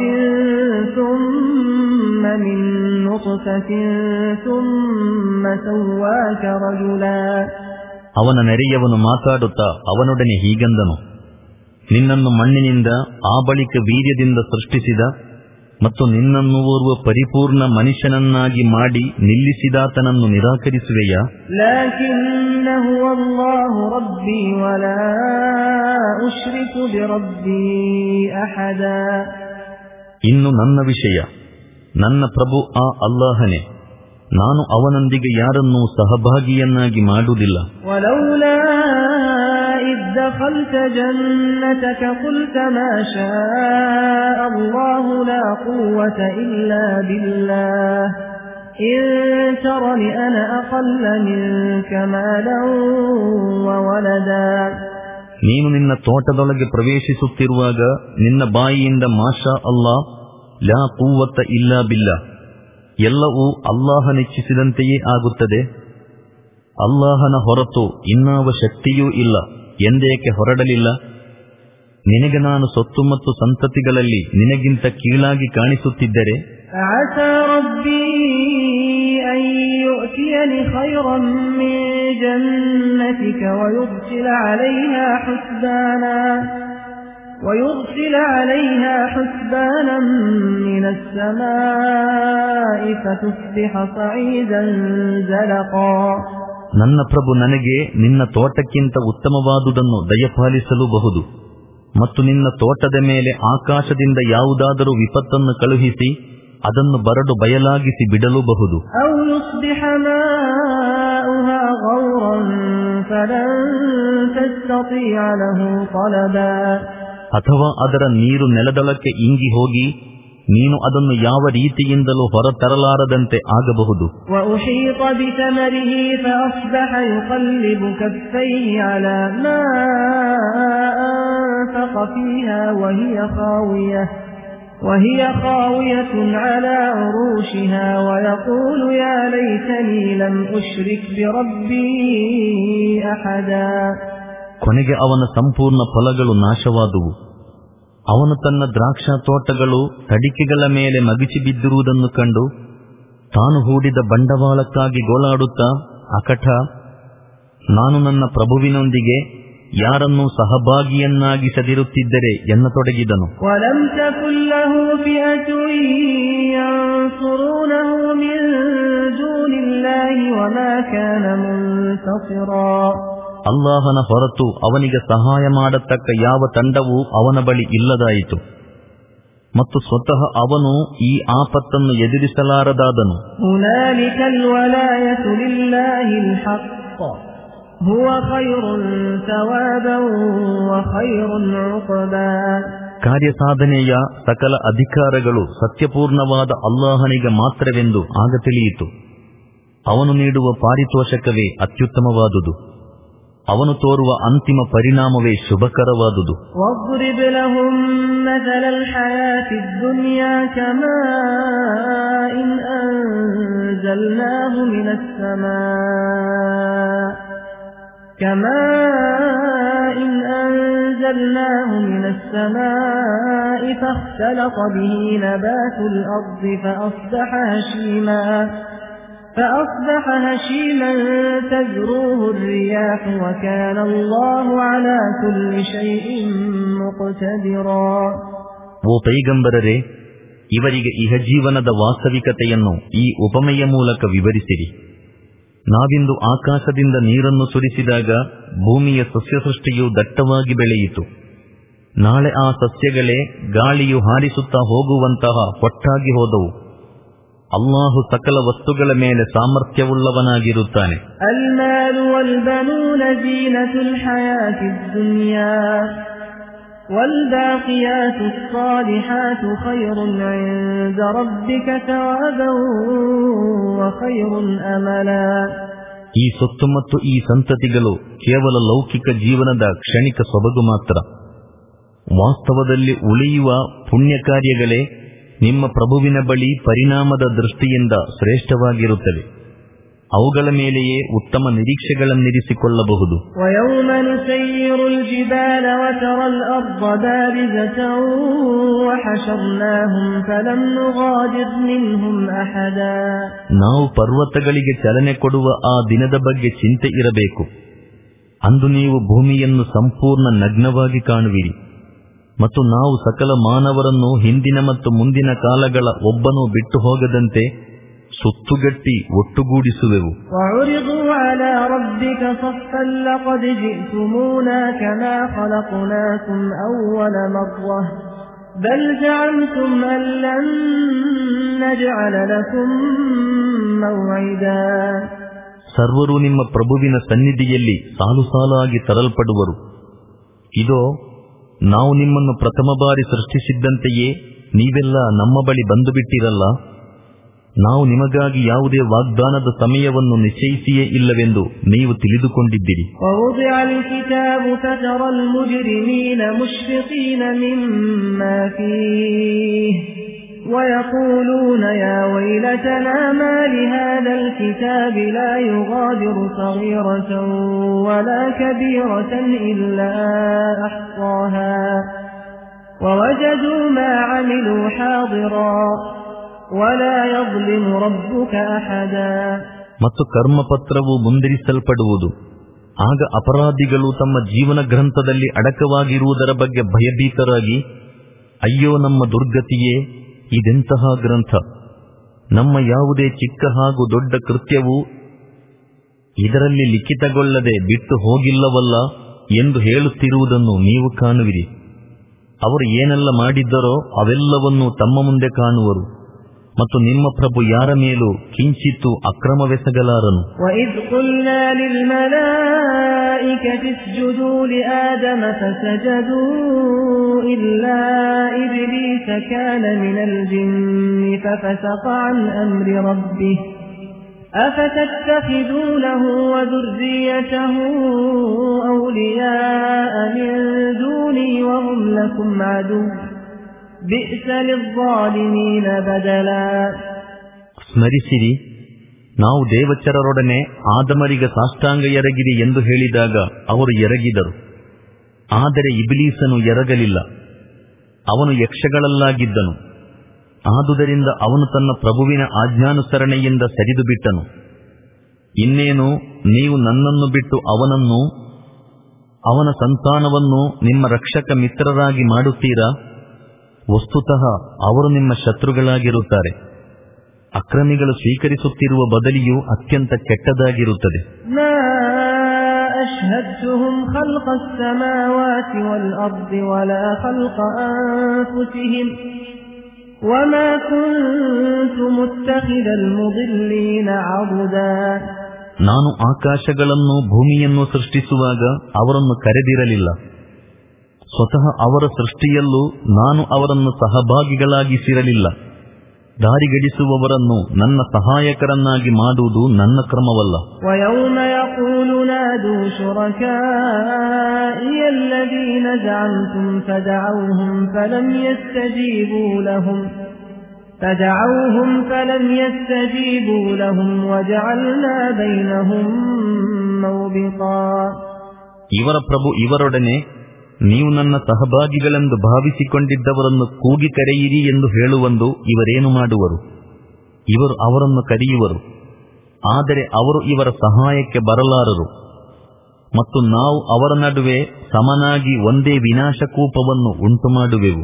ثم من نطفة ثم سواك رجلا. ಅವನ ನೆರೆಯವನು ಮಾತಾಡುತ್ತಾ ಅವನೊಡನೆ ಹೀಗೆಂದನು, ನಿನ್ನನ್ನು ಮಣ್ಣಿನಿಂದ ಆ ಬಳಿಕ ವೀರ್ಯದಿಂದ ಸೃಷ್ಟಿಸಿದ ಮತ್ತು ನಿನ್ನನ್ನು ಓರ್ವ ಪರಿಪೂರ್ಣ ಮನುಷ್ಯನನ್ನಾಗಿ ಮಾಡಿ ನಿಲ್ಲಿಸಿದಾತನನ್ನು ನಿರಾಕರಿಸುವೆಯಾ? ಲಾಕಿನ್ನ ಹುವ ಅಲ್ಲಾಹು ರಬ್ಬಿ ವಲಾ ಉಶ್ರಿಕು ಬಿರಬ್ಬಿ ಅಹದ. ಇನ್ನು ನನ್ನ ವಿಷಯ, ನನ್ನ ಪ್ರಭು ಆ ಅಲ್ಲಾಹನೇ, ನಾನು ಅವನೊಂದಿಗೆ ಯಾರನ್ನೂ ಸಹಭಾಗಿಯನ್ನಾಗಿ ಮಾಡುವುದಿಲ್ಲ. ವಲೌಲಾ ಇದ್ ದಖಲ್ತ ಜನ್ನತಕ ಕುಲ್ತ ಮಾ ಶಾಅ ಅಲ್ಲಾಹು ಲಾ ಕುವ್ವತ ಇಲ್ಲಾ ಬಿಲ್ಲಾಹ್ ಇನ್ ತರನಿ ಅನ ಅಕಲ್ಲ ಮಿನ್ಕ ಮಾಲನ್ ವ ವಲದಾ. ನೀನು ನಿನ್ನ ತೋಟದೊಳಗೆ ಪ್ರವೇಶಿಸುತ್ತಿರುವಾಗ ನಿನ್ನ ಬಾಯಿಯಿಂದ ಮಾಷಾ ಅಲ್ಲಾಹ್, ಲಾ ಕುವ್ವತ ಇಲ್ಲಾ ಬಿಲ್ಲಾಹ್, ಎಲ್ಲವೂ ಅಲ್ಲಾಹನಿಚ್ಛಿಸಿದಂತೆಯೇ ಆಗುತ್ತದೆ, ಅಲ್ಲಾಹನ ಹೊರತು ಇನ್ನಾವ ಶಕ್ತಿಯೂ ಇಲ್ಲ ಎಂದೇಕೆ ಹೊರಡಲಿಲ್ಲ? ನಿನಗೆ ನಾನು ಸೊತ್ತು ಮತ್ತು ಸಂತತಿಗಳಲ್ಲಿ ನಿನಗಿಂತ ಕೀಳಾಗಿ ಕಾಣಿಸುತ್ತಿದ್ದರೆ ಆಸಾ ರಬ್ಬಿ ಅನ್ ಯುಅತಿಯನಿ ಖೈರನ್ ಮಿನ್ ಜನ್ನತಿಕ ವಯುರ್ಸಿಲ ಅಲೈಹಾ ಹುಸ್ಬಾನಾ ويرسل عليها حسبانا من السماء فتصبح صعيدا زلقا. ನನ್ನ ಪ್ರಭು ನನಗೆ ನಿನ್ನ ತೋಟಕ್ಕಿಂತ ಉತ್ತಮವಾದುದನ್ನು ದಯಪಾಲಿಸಲೂಬಹುದು ಮತ್ತು ನಿನ್ನ ತೋಟದ ಮೇಲೆ ಆಕಾಶದಿಂದ ಯಾವುದಾದರೂ ವಿಪತ್ತನ್ನು ಕಳುಹಿಸಿ ಅದನ್ನು ಬರಡು ಬಯಲಾಗಿಸಿ ಬಿಡಲೂಬಹುದು. ಔ ಯುಸ್ಬಿಹ ಮಾಉಹಾ ಗೌರನ್ ಫಲನ್ ತಸ್ತತಿಅ ಲಹು ತಲಬಾ. ಅಥವಾ ಅದರ ನೀರು ನೆಲದೊಳಕ್ಕೆ ಇಂಗಿ ಹೋಗಿ ನೀನು ಅದನ್ನು ಯಾವ ರೀತಿಯಿಂದಲೂ ಹೊರತರಲಾರದಂತೆ ಆಗಬಹುದು. وَأُحِيطَ بِثَمَرِهِ فَأَصْبَحَ يُقَلِّبُ كَفَّيْهِ عَلَى مَا أَنفَقَ فِيهَا وَهِيَ خَاوِيَةٌ وَهِيَ خَاوِيَةٌ عَلَى عُرُوشِهَا وَيَقُولُ يَا لَيْتَنِي لَمْ أُشْرِكْ بِرَبِّي أَحَدًا. ಕೊನೆಗೆ ಅವನ ಸಂಪೂರ್ಣ ಫಲಗಳು ನಾಶವಾದುವು. ಅವನು ತನ್ನ ದ್ರಾಕ್ಷಾ ತೋಟಗಳು ತಡಿಕೆಗಳ ಮೇಲೆ ಮಗಿಚಿ ಬಿದ್ದಿರುವುದನ್ನು ಕಂಡು ತಾನು ಹೂಡಿದ ಬಂಡವಾಳಕ್ಕಾಗಿ ಗೋಳಾಡುತ್ತಾ ಅಕಠ, ನಾನು ನನ್ನ ಪ್ರಭುವಿನೊಂದಿಗೆ ಯಾರನ್ನೂ ಸಹಭಾಗಿಯನ್ನಾಗಿಸದಿರುತ್ತಿದ್ದರೆ ಎನ್ನತೊಡಗಿದನು. ವಲಂ ತಕುನ್ ಲಹು ಫಿಅತುನ್ ಯನ್ಸುರೂನಹು ಮಿನ್ ದೂನಿಲ್ಲಾಹಿ ವಮಾ ಕಾನ ಮುನ್ತಸಿರಾ. ಅಲ್ಲಾಹನ ಹೊರತು ಅವನಿಗೆ ಸಹಾಯ ಮಾಡತಕ್ಕ ಯಾವ ತಂಡವೂ ಅವನ ಬಳಿ ಇಲ್ಲದಾಯಿತು ಮತ್ತು ಸ್ವತಃ ಅವನು ಈ ಆಪತ್ತನ್ನು ಎದುರಿಸಲಾರದಾದನು. ಹುನಾಲಿಕಲ್ ವಲಾಯತು ಲಿಲ್ಲಾಹಿಲ್ ಹಕ್ ಹುವ ಖೈರುನ್ ಸವಾಬನ್ ವ ಖೈರುನ್ ಉಕ್ಬಾ. ಕಾರ್ಯಸಾಧನೆಯ ಸಕಲ ಅಧಿಕಾರಗಳು ಸತ್ಯಪೂರ್ಣವಾದ ಅಲ್ಲಾಹನಿಗೆ ಮಾತ್ರವೆಂದು ಆಗ ತಿಳಿಯಿತು. ಅವನು ನೀಡುವ ಪಾರಿತೋಷಕವೇ ಅತ್ಯುತ್ತಮವಾದುದು, ಅವನು ತೋರುವ ಅಂತಿಮ ಪರಿಣಾಮವೇ ಶುಭಕರವಾದುದು. ವದ್ರಿಬ್ ಲಹುಂ ಮಥಲಲ್ ಹಯಾತಿದ್ ದುನ್ಯಾ ಕಮಾಇನ್ ಅನ್ಜಲ್ನಾಹು ಮಿನಸ್ ಸಮಾಇ ಕಮಾಇನ್ ಅನ್ಜಲ್ನಾಹು ಮಿನಸ್ ಸಮಾಇ ಫಖ್ತಲತ ಬಿಹಿ ನಬಾತುಲ್ ಅರ್ದಿ ಫಅಸ್ಬಹ ಹಶೀಮಾ فأصبح هشيما تذروه الرياح وكان الله على كل شيء مقتدرا. ಓ ಪೈಗಂಬರರೇ, ಇವರಿಗೆ ಇಹಜೀವನದ ವಾಸ್ತವಿಕತೆಯನ್ನು ಈ ಉಪಮೆಯ ಮೂಲಕ ವಿವರಿಸಿರಿ. ನಾವಿಂದು ಆಕಾಶದಿಂದ ನೀರನ್ನು ಸುರಿಸಿದಾಗ ಭೂಮಿಯ ಸಸ್ಯಸೃಷ್ಟಿಯು ದಟ್ಟವಾಗಿ ಬೆಳೆಯಿತು. ನಾಳೆ ಆ ಸಸ್ಯಗಳೇ ಗಾಳಿಯು ಹಾರಿಸುತ್ತಾ ಹೋಗುವಂತಹ ಹೊಟ್ಟಾಗಿ ಹೋದವು. ಅಲ್ಲಾಹು ಸಕಲ ವಸ್ತುಗಳ ಮೇಲೆ ಸಾಮರ್ಥ್ಯವುಳ್ಳವನಾಗಿರುತ್ತಾನೆ. ಅಲ್ಮಾಲು ವಲ್ಬನೂನ ಜೀನತುಲ್ ಹಯಾತಿದ್ ದುನ್ಯಾ والباقيات الصالحات خير عند ربك ثوابا وخير أملا. ಈ ಸೊತ್ತು ಮತ್ತು ಈ ಸಂತತಿಗಳು ಕೇವಲ ಲೌಕಿಕ ಜೀವನದ ಕ್ಷಣಿಕ ಸೊಬಗು ಮಾತ್ರ. ವಾಸ್ತವದಲ್ಲಿ ಉಳಿಯುವ ಪುಣ್ಯ ಕಾರ್ಯಗಳೇ ನಿಮ್ಮ ಪ್ರಭುವಿನ ಬಳಿ ಪರಿಣಾಮದ ದೃಷ್ಟಿಯಿಂದ ಶ್ರೇಷ್ಠವಾಗಿರುತ್ತವೆ. ಅವುಗಳ ಮೇಲೆಯೇ ಉತ್ತಮ ನಿರೀಕ್ಷೆಗಳನ್ನಿರಿಸಿಕೊಳ್ಳಬಹುದು. ನಾವು ಪರ್ವತಗಳಿಗೆ ಚಲನೆ ಕೊಡುವ ಆ ದಿನದ ಬಗ್ಗೆ ಚಿಂತೆ ಇರಬೇಕು. ಅಂದು ನೀವು ಭೂಮಿಯನ್ನು ಸಂಪೂರ್ಣ ನಗ್ನವಾಗಿ ಕಾಣುವಿರಿ ಮತ್ತು ನಾವು ಸಕಲ ಮಾನವರನ್ನು ಹಿಂದಿನ ಮತ್ತು ಮುಂದಿನ ಕಾಲಗಳ ಒಬ್ಬನೂ ಬಿಟ್ಟು ಹೋಗದಂತೆ ಸುತ್ತುಗಟ್ಟಿ ಒಟ್ಟುಗೂಡಿಸುವೆವು. ಸರ್ವರು ನಿಮ್ಮ ಪ್ರಭುವಿನ ಸನ್ನಿಧಿಯಲ್ಲಿ ಸಾಲು ಸಾಲಾಗಿ ತರಲ್ಪಡುವರು. ಇದೋ ನಾವು ನಿಮ್ಮನ್ನು ಪ್ರಥಮ ಬಾರಿ ಸೃಷ್ಟಿಸಿದ್ದಂತೆಯೇ ನೀವೆಲ್ಲ ನಮ್ಮ ಬಳಿ ಬಂದು ಬಿಟ್ಟಿರಲ್ಲ. ನಾವು ನಿಮಗಾಗಿ ಯಾವುದೇ ವಾಗ್ದಾನದ ಸಮಯವನ್ನು ನಿಶ್ಚಯಿಸಿಯೇ ಇಲ್ಲವೆಂದು ನೀವು ತಿಳಿದುಕೊಂಡಿದ್ದೀರಿ. ويقولون يا ويلتنا ما لهذا الكتاب لا يغادر صغيرة ولا كبيرة إلا أحصاها ووجدوا ما عملوا حاضرا ولا يظلم ربك أحدا. ಮತ್ತು ಕರ್ಮಪತ್ರವು ಮುಂದಿರಿಸಲ್ಪಡುವುದು. ಆಗ ಅಪರಾಧಿಗಳು ತಮ್ಮ ಜೀವನ ಗ್ರಂಥದಲ್ಲಿ ಅಡಕವಾಗಿರುವುದರ ಬಗ್ಗೆ ಭಯಭೀತರಾಗಿ, ಅಯ್ಯೋ ನಮ್ಮ ದುರ್ಗತಿಯೇ, ಇದೆಂತಹ ಗ್ರಂಥ, ನಮ್ಮ ಯಾವುದೇ ಚಿಕ್ಕ ಹಾಗೂ ದೊಡ್ಡ ಕೃತ್ಯವೂ ಇದರಲ್ಲಿ ಲಿಖಿತಗೊಳ್ಳದೆ ಬಿಟ್ಟು ಹೋಗಿಲ್ಲವಲ್ಲ ಎಂದು ಹೇಳುತ್ತಿರುವುದನ್ನು ನೀವು ಕಾಣುವಿರಿ. ಅವರು ಏನೆಲ್ಲ ಮಾಡಿದ್ದರೋ ಅವೆಲ್ಲವನ್ನೂ ತಮ್ಮ ಮುಂದೆ ಕಾಣುವರು ಮತ್ತು ನಿಮ್ಮ ಪ್ರಭು ಯಾರ ಮೇಲೂ ಕಿಂಚಿತ್ತೂ ಅಕ್ರಮವೆಸಗಲಾರನು. أفتتخذونه وذريته أولياء من دوني وهم لكم عدو بئس للظالمين بدلا. ಸ್ಮರಿಸಿರಿ, ನಾವು ದೇವಚರರೊಡನೆ ಆದಮರಿಗೆ ಸಾಷ್ಟಾಂಗ ಎರಗಿರಿ ಎಂದು ಹೇಳಿದಾಗ ಅವರು ಎರಗಿದರು. ಆದರೆ ಇಬ್ಲೀಸನು ಎರಗಲಿಲ್ಲ, ಅವನು ಯಕ್ಷಗಳಲ್ಲಾಗಿದ್ದನು. ಆದುದರಿಂದ ಅವನು ತನ್ನ ಪ್ರಭುವಿನ ಆಜ್ಞಾನುಸರಣೆಯಿಂದ ಸರಿದು ಬಿಟ್ಟನು. ಇನ್ನೇನು ನೀವು ನನ್ನನ್ನು ಬಿಟ್ಟು ಅವನನ್ನು, ಅವನ ಸಂತಾನವನ್ನು ನಿಮ್ಮ ರಕ್ಷಕ ಮಿತ್ರರಾಗಿ ಮಾಡುತ್ತೀರಾ? ವಸ್ತುತಃ ಅವರು ನಿಮ್ಮ ಶತ್ರುಗಳಾಗಿರುತ್ತಾರೆ. ಅಕ್ರಮಿಗಳು ಸ್ವೀಕರಿಸುತ್ತಿರುವ ಬದಲಿಯೂ ಅತ್ಯಂತ ಕೆಟ್ಟದಾಗಿರುತ್ತದೆ. أشهدتهم خلق السماوات والأرض ولا خلق أنفسهم وما كنت متخذ المضلين عضدا. ನಾನು ಆಕಾಶಗಳನ್ನು ಭೂಮಿಯನ್ನು ಸೃಷ್ಟಿಸುವಾಗ ಅವರನ್ನು ಕರೆದಿರಲಿಲ್ಲ. ಸ್ವತಃ ಅವರ ಸೃಷ್ಟಿಯಲ್ಲೂ ನಾನು ಅವರನ್ನು ಸಹಭಾಗಿಗಳಾಗಿಸಿರಲಿಲ್ಲ. ದಾರಿಗಡಿಸುವವರನ್ನು ನನ್ನ ಸಹಾಯಕರನ್ನಾಗಿ ಮಾಡುವುದು ನನ್ನ ಕ್ರಮವಲ್ಲ. وَيَوْمَ يَقُولُ نَادُوا شُرَكَائِيَ الَّذِينَ زَعَمْتُمْ فَدَعَوْهُمْ فَلَمْ يَسْتَجِيبُوا لَهُمْ فَدَعَوْهُمْ فَلَمْ يَسْتَجِيبُوا لَهُمْ وَجَعَلْنَا بَيْنَهُمْ مَوْبِقًا. ಇವರ ಪ್ರಭು ಇವರೊಡನೆ, ನೀವು ನನ್ನ ಸಹಭಾಗಿಗಳೆಂದು ಭಾವಿಸಿಕೊಂಡಿದ್ದವರನ್ನು ಕೂಗಿ ಕರೆಯಿರಿ ಎಂದು ಹೇಳುವಂದು ಇವರೇನು ಮಾಡುವರು? ಇವರು ಅವರನ್ನು ಕರೆಯುವರು. ಆದರೆ ಅವರು ಇವರ ಸಹಾಯಕ್ಕೆ ಬರಲಾರರು. ಮತ್ತು ನಾವು ಅವರ ನಡುವೆ ಸಮನಾಗಿ ಒಂದೇ ವಿನಾಶಕೂಪವನ್ನು ಉಂಟು ಮಾಡುವೆವು.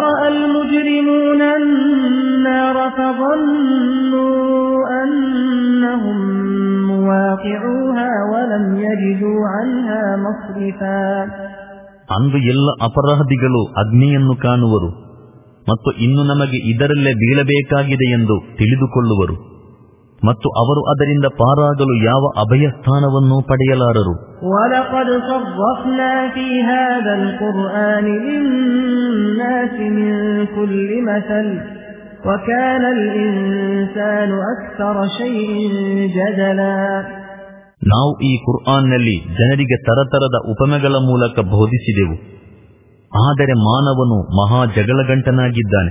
ಅಂದು ಎಲ್ಲ ಅಪರಾಧಿಗಳು ಅಗ್ನಿಯನ್ನು ಕಾಣುವರು ಮತ್ತು ಇನ್ನು ನಮಗೆ ಇದರಲ್ಲೇ ಬೀಳಬೇಕಾಗಿದೆ ಎಂದು ತಿಳಿದುಕೊಳ್ಳುವರು ಮತ್ತು ಅವರು ಅದರಿಂದ ಪಾರಾಗಲು ಯಾವ ಅಭಯಸ್ಥಾನವನ್ನೂ ಪಡೆಯಲಾರರು. ನಾವು ಈ ಕುರ್ಆನ್ನಲ್ಲಿ ಜನರಿಗೆ ತರತರದ ಉಪಮೆಗಳ ಮೂಲಕ ಬೋಧಿಸಿದೆವು, ಆದರೆ ಮಾನವನು ಮಹಾ ಜಗಳಗಂಟನಾಗಿದ್ದಾನೆ.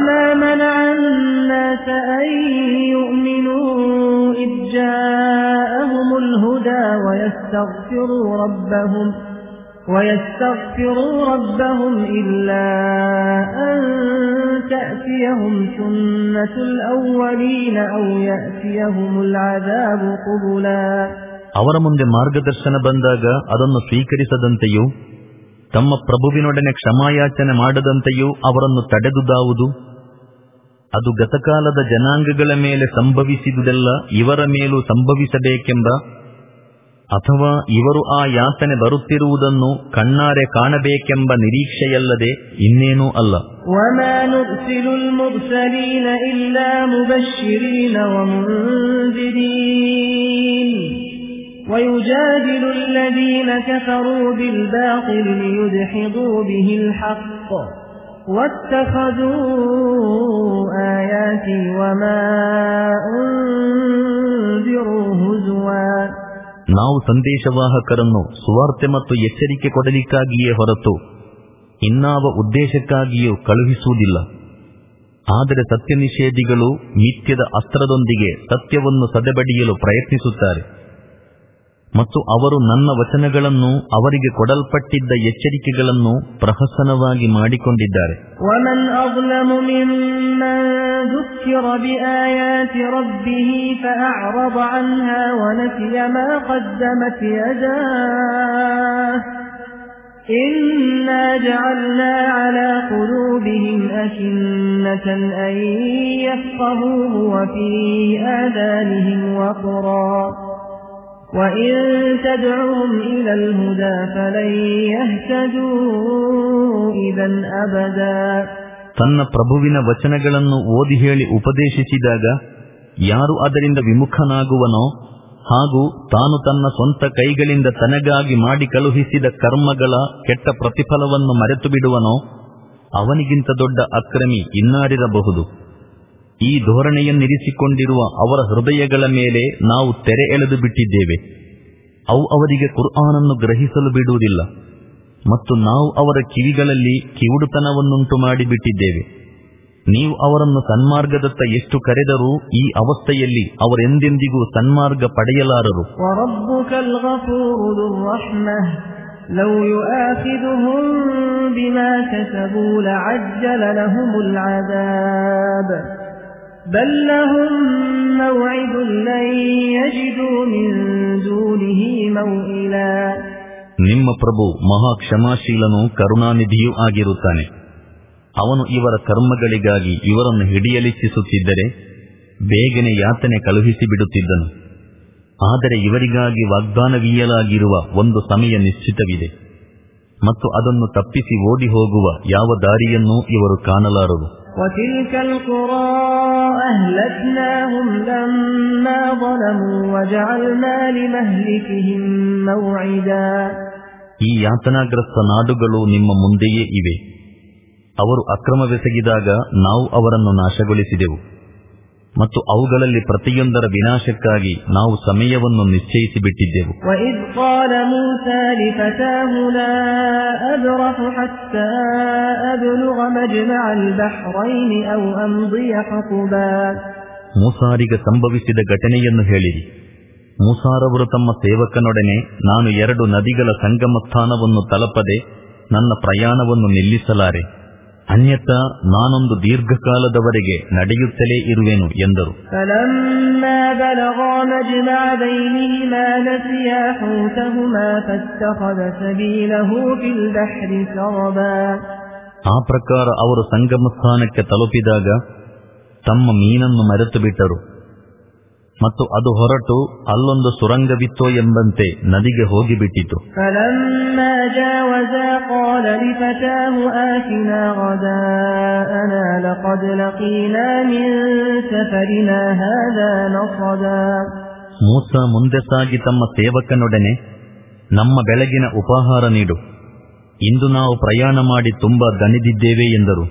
ويستغفروا ربهم إلا أن تأتيهم سنة الأولين أو يأتيهم العذاب قبلا. ಅವರ ಮುಂದೆ ಮಾರ್ಗದರ್ಶನ ಬಂದಾಗ ಅದನ್ನು ಸ್ವೀಕರಿಸದಂತೆಯೂ ತಮ್ಮ ಪ್ರಭುವಿನೊಡನೆ ಕ್ಷಮಾಯಾಚನೆ ಮಾಡದಂತೆಯೂ ಅವರನ್ನು ತಡೆದುದಾವುದು. ಅದು ಗತಕಾಲದ ಜನಾಂಗಗಳ ಮೇಲೆ ಸಂಭವಿಸಿದುದೆಲ್ಲ ಇವರ ಮೇಲೂ ಸಂಭವಿಸಬೇಕೆಂಬ, ಅಥವಾ ಇವರು ಆ ಯಾತನೆ ಬರುತ್ತಿರುವುದನ್ನು ಕಣ್ಣಾರೆ ಕಾಣಬೇಕೆಂಬ ನಿರೀಕ್ಷೆಯಲ್ಲದೆ ಇನ್ನೇನೂ ಅಲ್ಲ. وَمَا نُرْسِلُ الْمُرْسَلِينَ إِلَّا مُبَشِّرِينَ وَمُنذِرِينَ وَيُجَادِلُ الَّذِينَ كَفَرُوا بِالْبَاطِلِ لِيُدْحِضُوا بِهِ الْحَقَّ وَاتَّخَذُوا آيَاتِي وَمَا أُنذِرُوا هُزُوًا. ನಾವು ಸಂದೇಶವಾಹಕರನ್ನು ಸುವಾರ್ತೆ ಮತ್ತು ಎಚ್ಚರಿಕೆ ಕೊಡಲಿಕ್ಕಾಗಿಯೇ ಹೊರತು ಇನ್ನಾವ ಉದ್ದೇಶಕ್ಕಾಗಿಯೂ ಕಳುಹಿಸುವುದಿಲ್ಲ. ಆದರೆ ಸತ್ಯ ನಿಷೇಧಿಗಳು ನಿತ್ಯದ ಅಸ್ತ್ರದೊಂದಿಗೆ ಸತ್ಯವನ್ನು ಸದೆಬಡಿಯಲು ಪ್ರಯತ್ನಿಸುತ್ತಾರೆ ಮತ್ತು ಅವರು ನನ್ನ ವಚನಗಳನ್ನು, ಅವರಿಗೆ ಕೊಡಲ್ಪಟ್ಟಿದ್ದ ಎಚ್ಚರಿಕೆಗಳನ್ನು ಪ್ರಹಸನವಾಗಿ ಮಾಡಿಕೊಂಡಿದ್ದಾರೆ. وَمَنْ أَظْلَمُ مِمَّنْ ذُكِّرَ بِآيَاتِ رَبِّهِ فَأَعْرَضَ عَنْهَا وَنَسِيَ مَا قَدَّمَتْ يَدَاهُ إِنَّا جَعَلْنَا عَلَى قُلُوبِهِمْ أَكِنَّةً أَنْ يَفْقَهُوهُ وَفِي آذَانِهِمْ وَقْرًا وَإِن تَدْعُهُمْ إِلَى الْهُدَى فَلَنْ يَهْتَدُوا إِذًا أَبَدًا. ತನ್ನ ಪ್ರಭುವಿನ ವಚನಗಳನ್ನು ಓದಿ ಹೇಳಿ ಉಪದೇಶಿಸಿದಾಗ ಯಾರು ಅದರಿಂದ ವಿಮುಖನಾಗುವನೋ ಹಾಗೂ ತಾನು ತನ್ನ ಸ್ವಂತ ಕೈಗಳಿಂದ ತನಗಾಗಿ ಮಾಡಿ ಕಳುಹಿಸಿದ ಕರ್ಮಗಳ ಕೆಟ್ಟ ಪ್ರತಿಫಲವನ್ನು ಮರೆತು ಬಿಡುವನೋ ಅವನಿಗಿಂತ ದೊಡ್ಡ ಅಕ್ರಮಿ ಇನ್ನಾರಿರಬಹುದು. ಈ ಧೋರಣೆಯನ್ನಿರಿಸಿಕೊಂಡಿರುವ ಅವರ ಹೃದಯಗಳ ಮೇಲೆ ನಾವು ತೆರೆ ಎಳೆದು ಬಿಟ್ಟಿದ್ದೇವೆ. ಅವು ಅವರಿಗೆ ಕುರ್ಆನನ್ನು ಗ್ರಹಿಸಲು ಬಿಡುವುದಿಲ್ಲ ಮತ್ತು ನಾವು ಅವರ ಕಿವಿಗಳಲ್ಲಿ ಕಿವುಡುತನವನ್ನುಂಟು ಮಾಡಿಬಿಟ್ಟಿದ್ದೇವೆ. ನೀವು ಅವರನ್ನು ಸನ್ಮಾರ್ಗದತ್ತ ಎಷ್ಟು ಕರೆದರೂ ಈ ಅವಸ್ಥೆಯಲ್ಲಿ ಅವರೆಂದೆಂದಿಗೂ ಸನ್ಮಾರ್ಗ ಪಡೆಯಲಾರರು. لو يؤاخذهم بما كسبوا لعجل لهم العذاب بل لهم موعد لن يجدوا من دونه موئلا. ನಿಮ್ಮ ಪ್ರಭು ಮಹಾ ಕ್ಷಮಾಶೀಲನೂ ಕರುಣಾನಿಧಿಯೂ ಆಗಿರುತ್ತಾನೆ. ಅವನು ಇವರ ಕರ್ಮಗಳಿಗಾಗಿ ಇವರನ್ನು ಹಿಡಿಯಲಿಚ್ಛಿಸುತ್ತಿದ್ದರೆ ಬೇಗನೆ ಯಾತನೆ ಕಳುಹಿಸಿ ಬಿಡುತ್ತಿದ್ದನು. ಆದರೆ ಇವರಿಗಾಗಿ ವಾಗ್ದಾನವೀಯಲಾಗಿರುವ ಒಂದು ಸಮಯ ನಿಶ್ಚಿತವಿದೆ ಮತ್ತು ಅದನ್ನು ತಪ್ಪಿಸಿ ಓಡಿ ಹೋಗುವ ಯಾವ ದಾರಿಯನ್ನೂ ಇವರು ಕಾಣಲಾರರು. وَتِلْكَ الْقُرَى أَهْلَكْنَاهُمْ لَمَّا ظَلَمُوا وَجَعَلْنَا لِمَهْلِكِهِمْ مَوْعِدًا. ಈ ಯಾತನಾಗ್ರಸ್ತ ನಾಡುಗಳು ನಿಮ್ಮ ಮುಂದೆಯೇ ಇವೆ. ಅವರು ಅಕ್ರಮವೆಸಗಿದಾಗ ನಾವು ಅವರನ್ನು ನಾಶಗೊಳಿಸಿದೆವು ಮತ್ತು ಅವುಗಳಲ್ಲಿ ಪ್ರತಿಯೊಂದರ ವಿನಾಶಕ್ಕಾಗಿ ನಾವು ಸಮಯವನ್ನು ನಿಶ್ಚಯಿಸಿಬಿಟ್ಟಿದ್ದೆವು. وَإِذْ قَالَ مُوسَى لِفَتَاهُ لَا أَبْرَحُ حَتَّى أَبْلُغَ مَجْمَعَ الْبَحْرَيْنِ أَوْ أَمْضِيَ حُقُبًا. ಮೂಸಾರಿಗೆ ಸಂಭವಿಸಿದ ಘಟನೆಯನ್ನು ಹೇಳಿರಿ. ಮೂಸಾರವರು ತಮ್ಮ ಸೇವಕನೊಡನೆ, ನಾನು ಎರಡು ನದಿಗಳ ಸಂಗಮ ಸ್ಥಾನವನ್ನು ತಲುಪದೆ ನನ್ನ ಪ್ರಯಾಣವನ್ನು ನಿಲ್ಲಿಸಲಾರೆ, ಅನ್ಯಥಾ ನಾನೊಂದು ದೀರ್ಘಕಾಲದವರೆಗೆ ನಡೆಯುತ್ತಲೇ ಇರುವೆನು ಎಂದರು. ಆ ಪ್ರಕಾರ ಅವರು ಸಂಗಮ ಸ್ಥಾನಕ್ಕೆ ತಲುಪಿದಾಗ ತಮ್ಮ ಮೀನನ್ನು ಮರೆತು ಬಿಟ್ಟರು ಮತ್ತು ಅದು ಹೊರಟು ಅಲ್ಲೊಂದು ಸುರಂಗವಿತ್ತೋ ಎಂಬಂತೆ ನದಿಗೆ ಹೋಗಿಬಿಟ್ಟಿತು. ಮೂಸಾ ಮುಂದೆ ಸಾಗಿ ತಮ್ಮ ಸೇವಕನೊಡನೆ, ನಮ್ಮ ಬೆಳಗಿನ ಉಪಹಾರ ನೀಡು, ಇಂದು ನಾವು ಪ್ರಯಾಣ ಮಾಡಿ ತುಂಬಾ ದಣಿದಿದ್ದೇವೆ ಎಂದರು.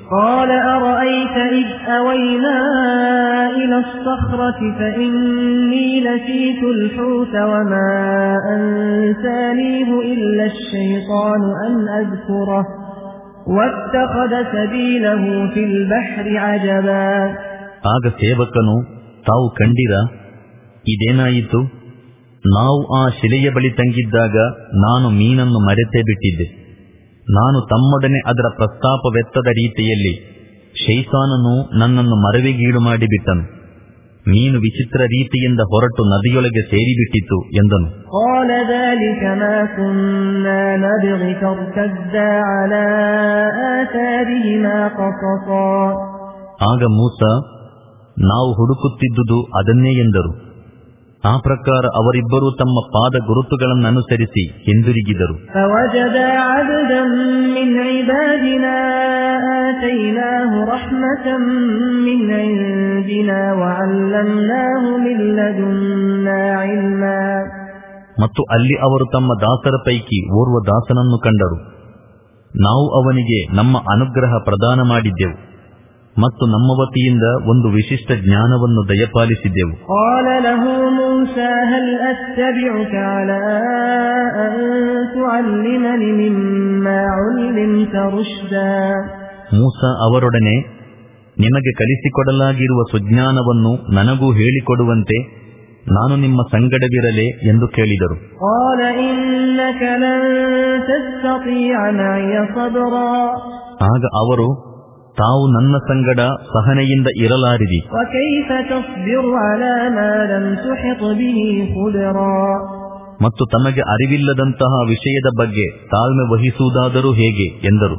ಆಗ ಸೇವಕನು, ತಾವು ಕಂಡಿರಾ, ಇದೇನಾಯಿತು? ನಾವು ಆ ಶಿಲೆಯ ಬಳಿ ತಂಗಿದ್ದಾಗ ನಾನು ಮೀನನ್ನು ಮರೆತೇ ಬಿಟ್ಟಿದ್ದೆ. ನಾನು ತಮ್ಮೊಡನೆ ಅದರ ಪ್ರಸ್ತಾಪವೆತ್ತದ ರೀತಿಯಲ್ಲಿ ಶೈತಾನನು ನನ್ನನ್ನು ಮರವಿಗೀಡು ಮಾಡಿಬಿಟ್ಟನು. ಮೀನು ವಿಚಿತ್ರ ರೀತಿಯಿಂದ ಹೊರಟು ನದಿಯೊಳಗೆ ಸೇರಿಬಿಟ್ಟಿತು ಎಂದನು. ಆಗ ಮೂಸಾ, ನಾವು ಹುಡುಕುತ್ತಿದ್ದುದು ಅದನ್ನೇ ಎಂದರು. ಆ ಪ್ರಕಾರ ಅವರಿಬ್ಬರೂ ತಮ್ಮ ಪಾದ ಗುರುತುಗಳನ್ನನುಸರಿಸಿ ಹಿಂದಿರುಗಿದರು. ಮತ್ತು ಅಲ್ಲಿ ಅವರು ತಮ್ಮ ದಾಸರ ಪೈಕಿ ಓರ್ವ ದಾಸನನ್ನು ಕಂಡರು. ನಾವು ಅವನಿಗೆ ನಮ್ಮ ಅನುಗ್ರಹ ಪ್ರದಾನ ಮಾಡಿದ್ದೆವು ಮತ್ತು ನಮ್ಮ ವತಿಯಿಂದ ಒಂದು ವಿಶಿಷ್ಟ ಜ್ಞಾನವನ್ನು ದಯಪಾಲಿಸಿದ್ದೆವು. ಮೂಸಾ ಅವರೊಡನೆ, ನಿಮಗೆ ಕಲಿಸಿಕೊಡಲಾಗಿರುವ ಸುಜ್ಞಾನವನ್ನು ನನಗೂ ಹೇಳಿಕೊಡುವಂತೆ ನಾನು ನಿಮ್ಮ ಸಂಗಡವಿರಲೇ ಎಂದು ಕೇಳಿದರು. ಆಗ ಅವರು, ತಾವು ನನ್ನ ಸಂಗಡ ಸಹನೆಯಿಂದ ಇರಲಾರಿರಿ. ಮತ್ತು ತಮಗೆ ಅರಿವಿಲ್ಲದಂತಹ ವಿಷಯದ ಬಗ್ಗೆ ತಾಳ್ಮೆ ವಹಿಸುವುದಾದರೂ ಹೇಗೆ ಎಂದರು.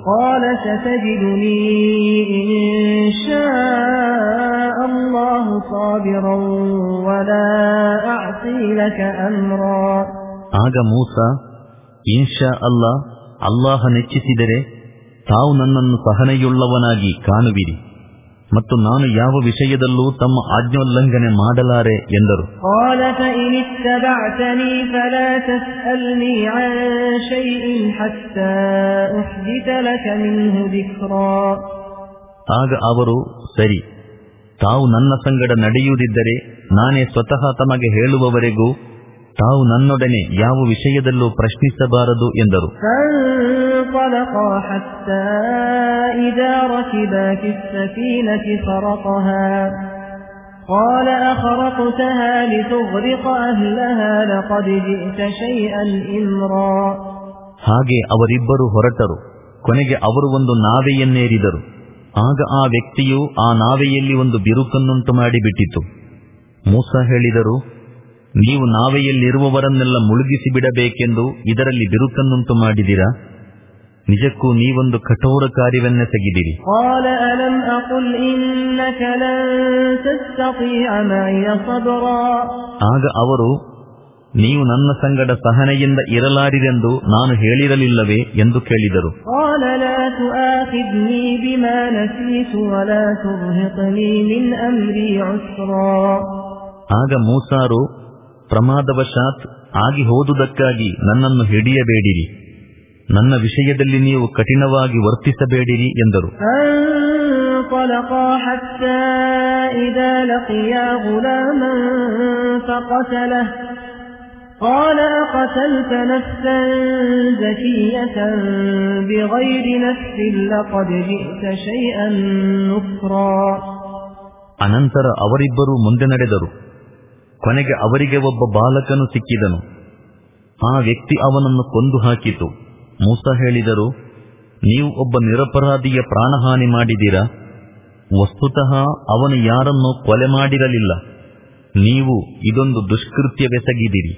ಆಗ ಮೂಸಾ, ಇನ್ಶಾ ಅಲ್ಲಾ, ಅಲ್ಲಾಹ ನೆಚ್ಚಿಸಿದರೆ ತಾವು ನನ್ನನ್ನು ಸಹನೆಯುಳ್ಳವನಾಗಿ ಕಾಣುವಿರಿ ಮತ್ತು ನಾನು ಯಾವ ವಿಷಯದಲ್ಲೂ ತಮ್ಮ ಆಜ್ಞೋಲ್ಲಂಘನೆ ಮಾಡಲಾರೆ ಎಂದರು. ಆಗ ಅವರು, ಸರಿ, ತಾವು ನನ್ನ ಸಂಗಡ ನಡೆಯುವುದಿದ್ದರೆ ನಾನೇ ಸ್ವತಃ ತಮಗೆ ಹೇಳುವವರೆಗೂ ತಾವು ನನ್ನೊಡನೆ ಯಾವ ವಿಷಯದಲ್ಲೂ ಪ್ರಶ್ನಿಸಬಾರದು ಎಂದರು. ಹಾಗೆ ಅವರಿಬ್ಬರು ಹೊರಟರು. ಕೊನೆಗೆ ಅವರು ಒಂದು ನಾವೆಯನ್ನೇರಿದರು. ಆಗ ಆ ವ್ಯಕ್ತಿಯು ಆ ನಾವೆಯಲ್ಲಿ ಒಂದು ಬಿರುಕನ್ನುಂಟು ಮಾಡಿಬಿಟ್ಟಿತು. ಮೂಸಾ ಹೇಳಿದರು, ನೀವು ನಾವೆಯಲ್ಲಿರುವವರನ್ನೆಲ್ಲ ಮುಳುಗಿಸಿ ಬಿಡಬೇಕೆಂದು ಇದರಲ್ಲಿ ಬಿರುಕನ್ನುಂಟು ಮಾಡಿದಿರಾ? ನಿಜಕ್ಕೂ ನೀವೊಂದು ಕಠೋರ ಕಾರ್ಯವನ್ನೆಸಗಿದಿರಿ. ಆಗ ಅವರು, ನೀವು ನನ್ನ ಸಂಗಡ ಸಹನೆಯಿಂದ ಇರಲಾರಿರೆಂದು ನಾನು ಹೇಳಿರಲಿಲ್ಲವೇ ಎಂದು ಕೇಳಿದರು. ಆಗ ಮೂಸಾರು, ಪ್ರಮಾದವಶಾತ್ ಆಗಿ ಹೋದುದಕ್ಕಾಗಿ ನನ್ನನ್ನು ಹಿಡಿಯಬೇಡಿರಿ, ನನ್ನ ವಿಷಯದಲ್ಲಿ ನೀವು ಕಠಿಣವಾಗಿ ವರ್ತಿಸಬೇಡಿರಿ ಎಂದರು. ಅನಂತರ ಅವರಿಬ್ಬರೂ ಮುಂದೆ ನಡೆದರು. ಕೊನೆಗೆ ಅವರಿಗೆ ಒಬ್ಬ ಬಾಲಕನು ಸಿಕ್ಕಿದನು. ಆ ವ್ಯಕ್ತಿ ಅವನನ್ನು ಕೊಂದು ಹಾಕಿತು. ಮೂಸಾ ಹೇಳಿದರು, ನೀವು ಒಬ್ಬ ನಿರಪರಾಧಿಯ ಪ್ರಾಣಹಾನಿ ಮಾಡಿದಿರಾ? ವಸ್ತುತಃ ಅವನು ಯಾರನ್ನೂ ಕೊಲೆ ಮಾಡಿರಲಿಲ್ಲ. ನೀವು ಇದೊಂದು ದುಷ್ಕೃತ್ಯವೆಸಗಿದಿರಿ.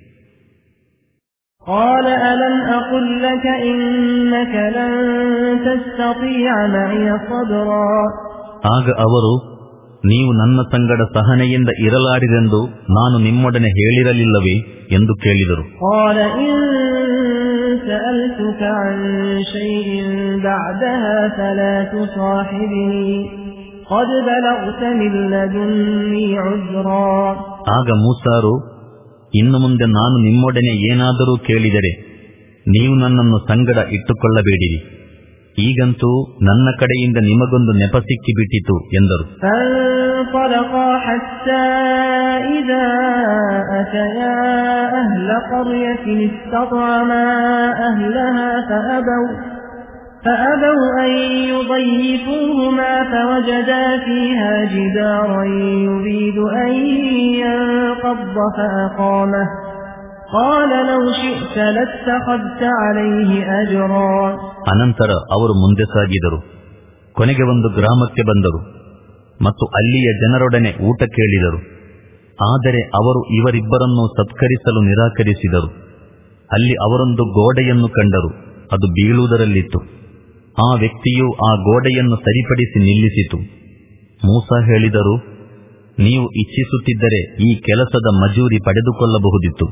قال ألم أقل لك إنك لن تستطيع معي صبرا. ಆಗ ಅವರು, ನೀವು ನನ್ನ ಸಂಗಡ ಸಹನೆಯಿಂದ ಇರಲಾರಿರೆಂದು ನಾನು ನಿಮ್ಮೊಡನೆ ಹೇಳಿರಲಿಲ್ಲವೇ ಎಂದು ಕೇಳಿದರು. قال إن سألتك عن شيء بعدها فلا تصاحبني قد بلغت من لدني عذرا. ಆಗ ಮೂಸಾರು, ಇನ್ನು ಮುಂದೆ ನಾನು ನಿಮ್ಮೊಡನೆ ಏನಾದರೂ ಕೇಳಿದರೆ ನೀವು ನನ್ನನ್ನು ಸಂಗಡ ಇಟ್ಟುಕೊಳ್ಳಬೇಡಿರಿ. ಈಗಂತೂ ನನ್ನ ಕಡೆಯಿಂದ ನಿಮಗೊಂದು ನೆಪ ಸಿಕ್ಕಿಬಿಟ್ಟಿತು ಎಂದರು. فانطلقا حتى إذا أتيا أهل قرية استطعما أهلها فأبوا فأبوا أن يضيفوهما فوجدا فيها جدارا يريد أن ينقض فأقامه قال لو شئت لاتخذت عليه أجرا. ಅನಂತರ ಅವರು ಮುಂದೆ ಸಾಗಿದರು. ಕೊನೆಗೆ ಒಂದು ಗ್ರಾಮಕ್ಕೆ ಬಂದರು ಮತ್ತು ಅಲ್ಲಿಯ ಜನರೊಡನೆ ಊಟ ಕೇಳಿದರು. ಆದರೆ ಅವರು ಇವರಿಬ್ಬರನ್ನು ಸತ್ಕರಿಸಲು ನಿರಾಕರಿಸಿದರು. ಅಲ್ಲಿ ಅವರೊಂದು ಗೋಡೆಯನ್ನು ಕಂಡರು, ಅದು ಬೀಳುವುದರಲ್ಲಿತ್ತು. ಆ ವ್ಯಕ್ತಿಯು ಆ ಗೋಡೆಯನ್ನು ಸರಿಪಡಿಸಿ ನಿಲ್ಲಿಸಿತು. ಮೂಸಾ ಹೇಳಿದರು, ನೀವು ಇಚ್ಛಿಸುತ್ತಿದ್ದರೆ ಈ ಕೆಲಸದ ಮಜೂರಿ ಪಡೆದುಕೊಳ್ಳಬಹುದಿತ್ತು.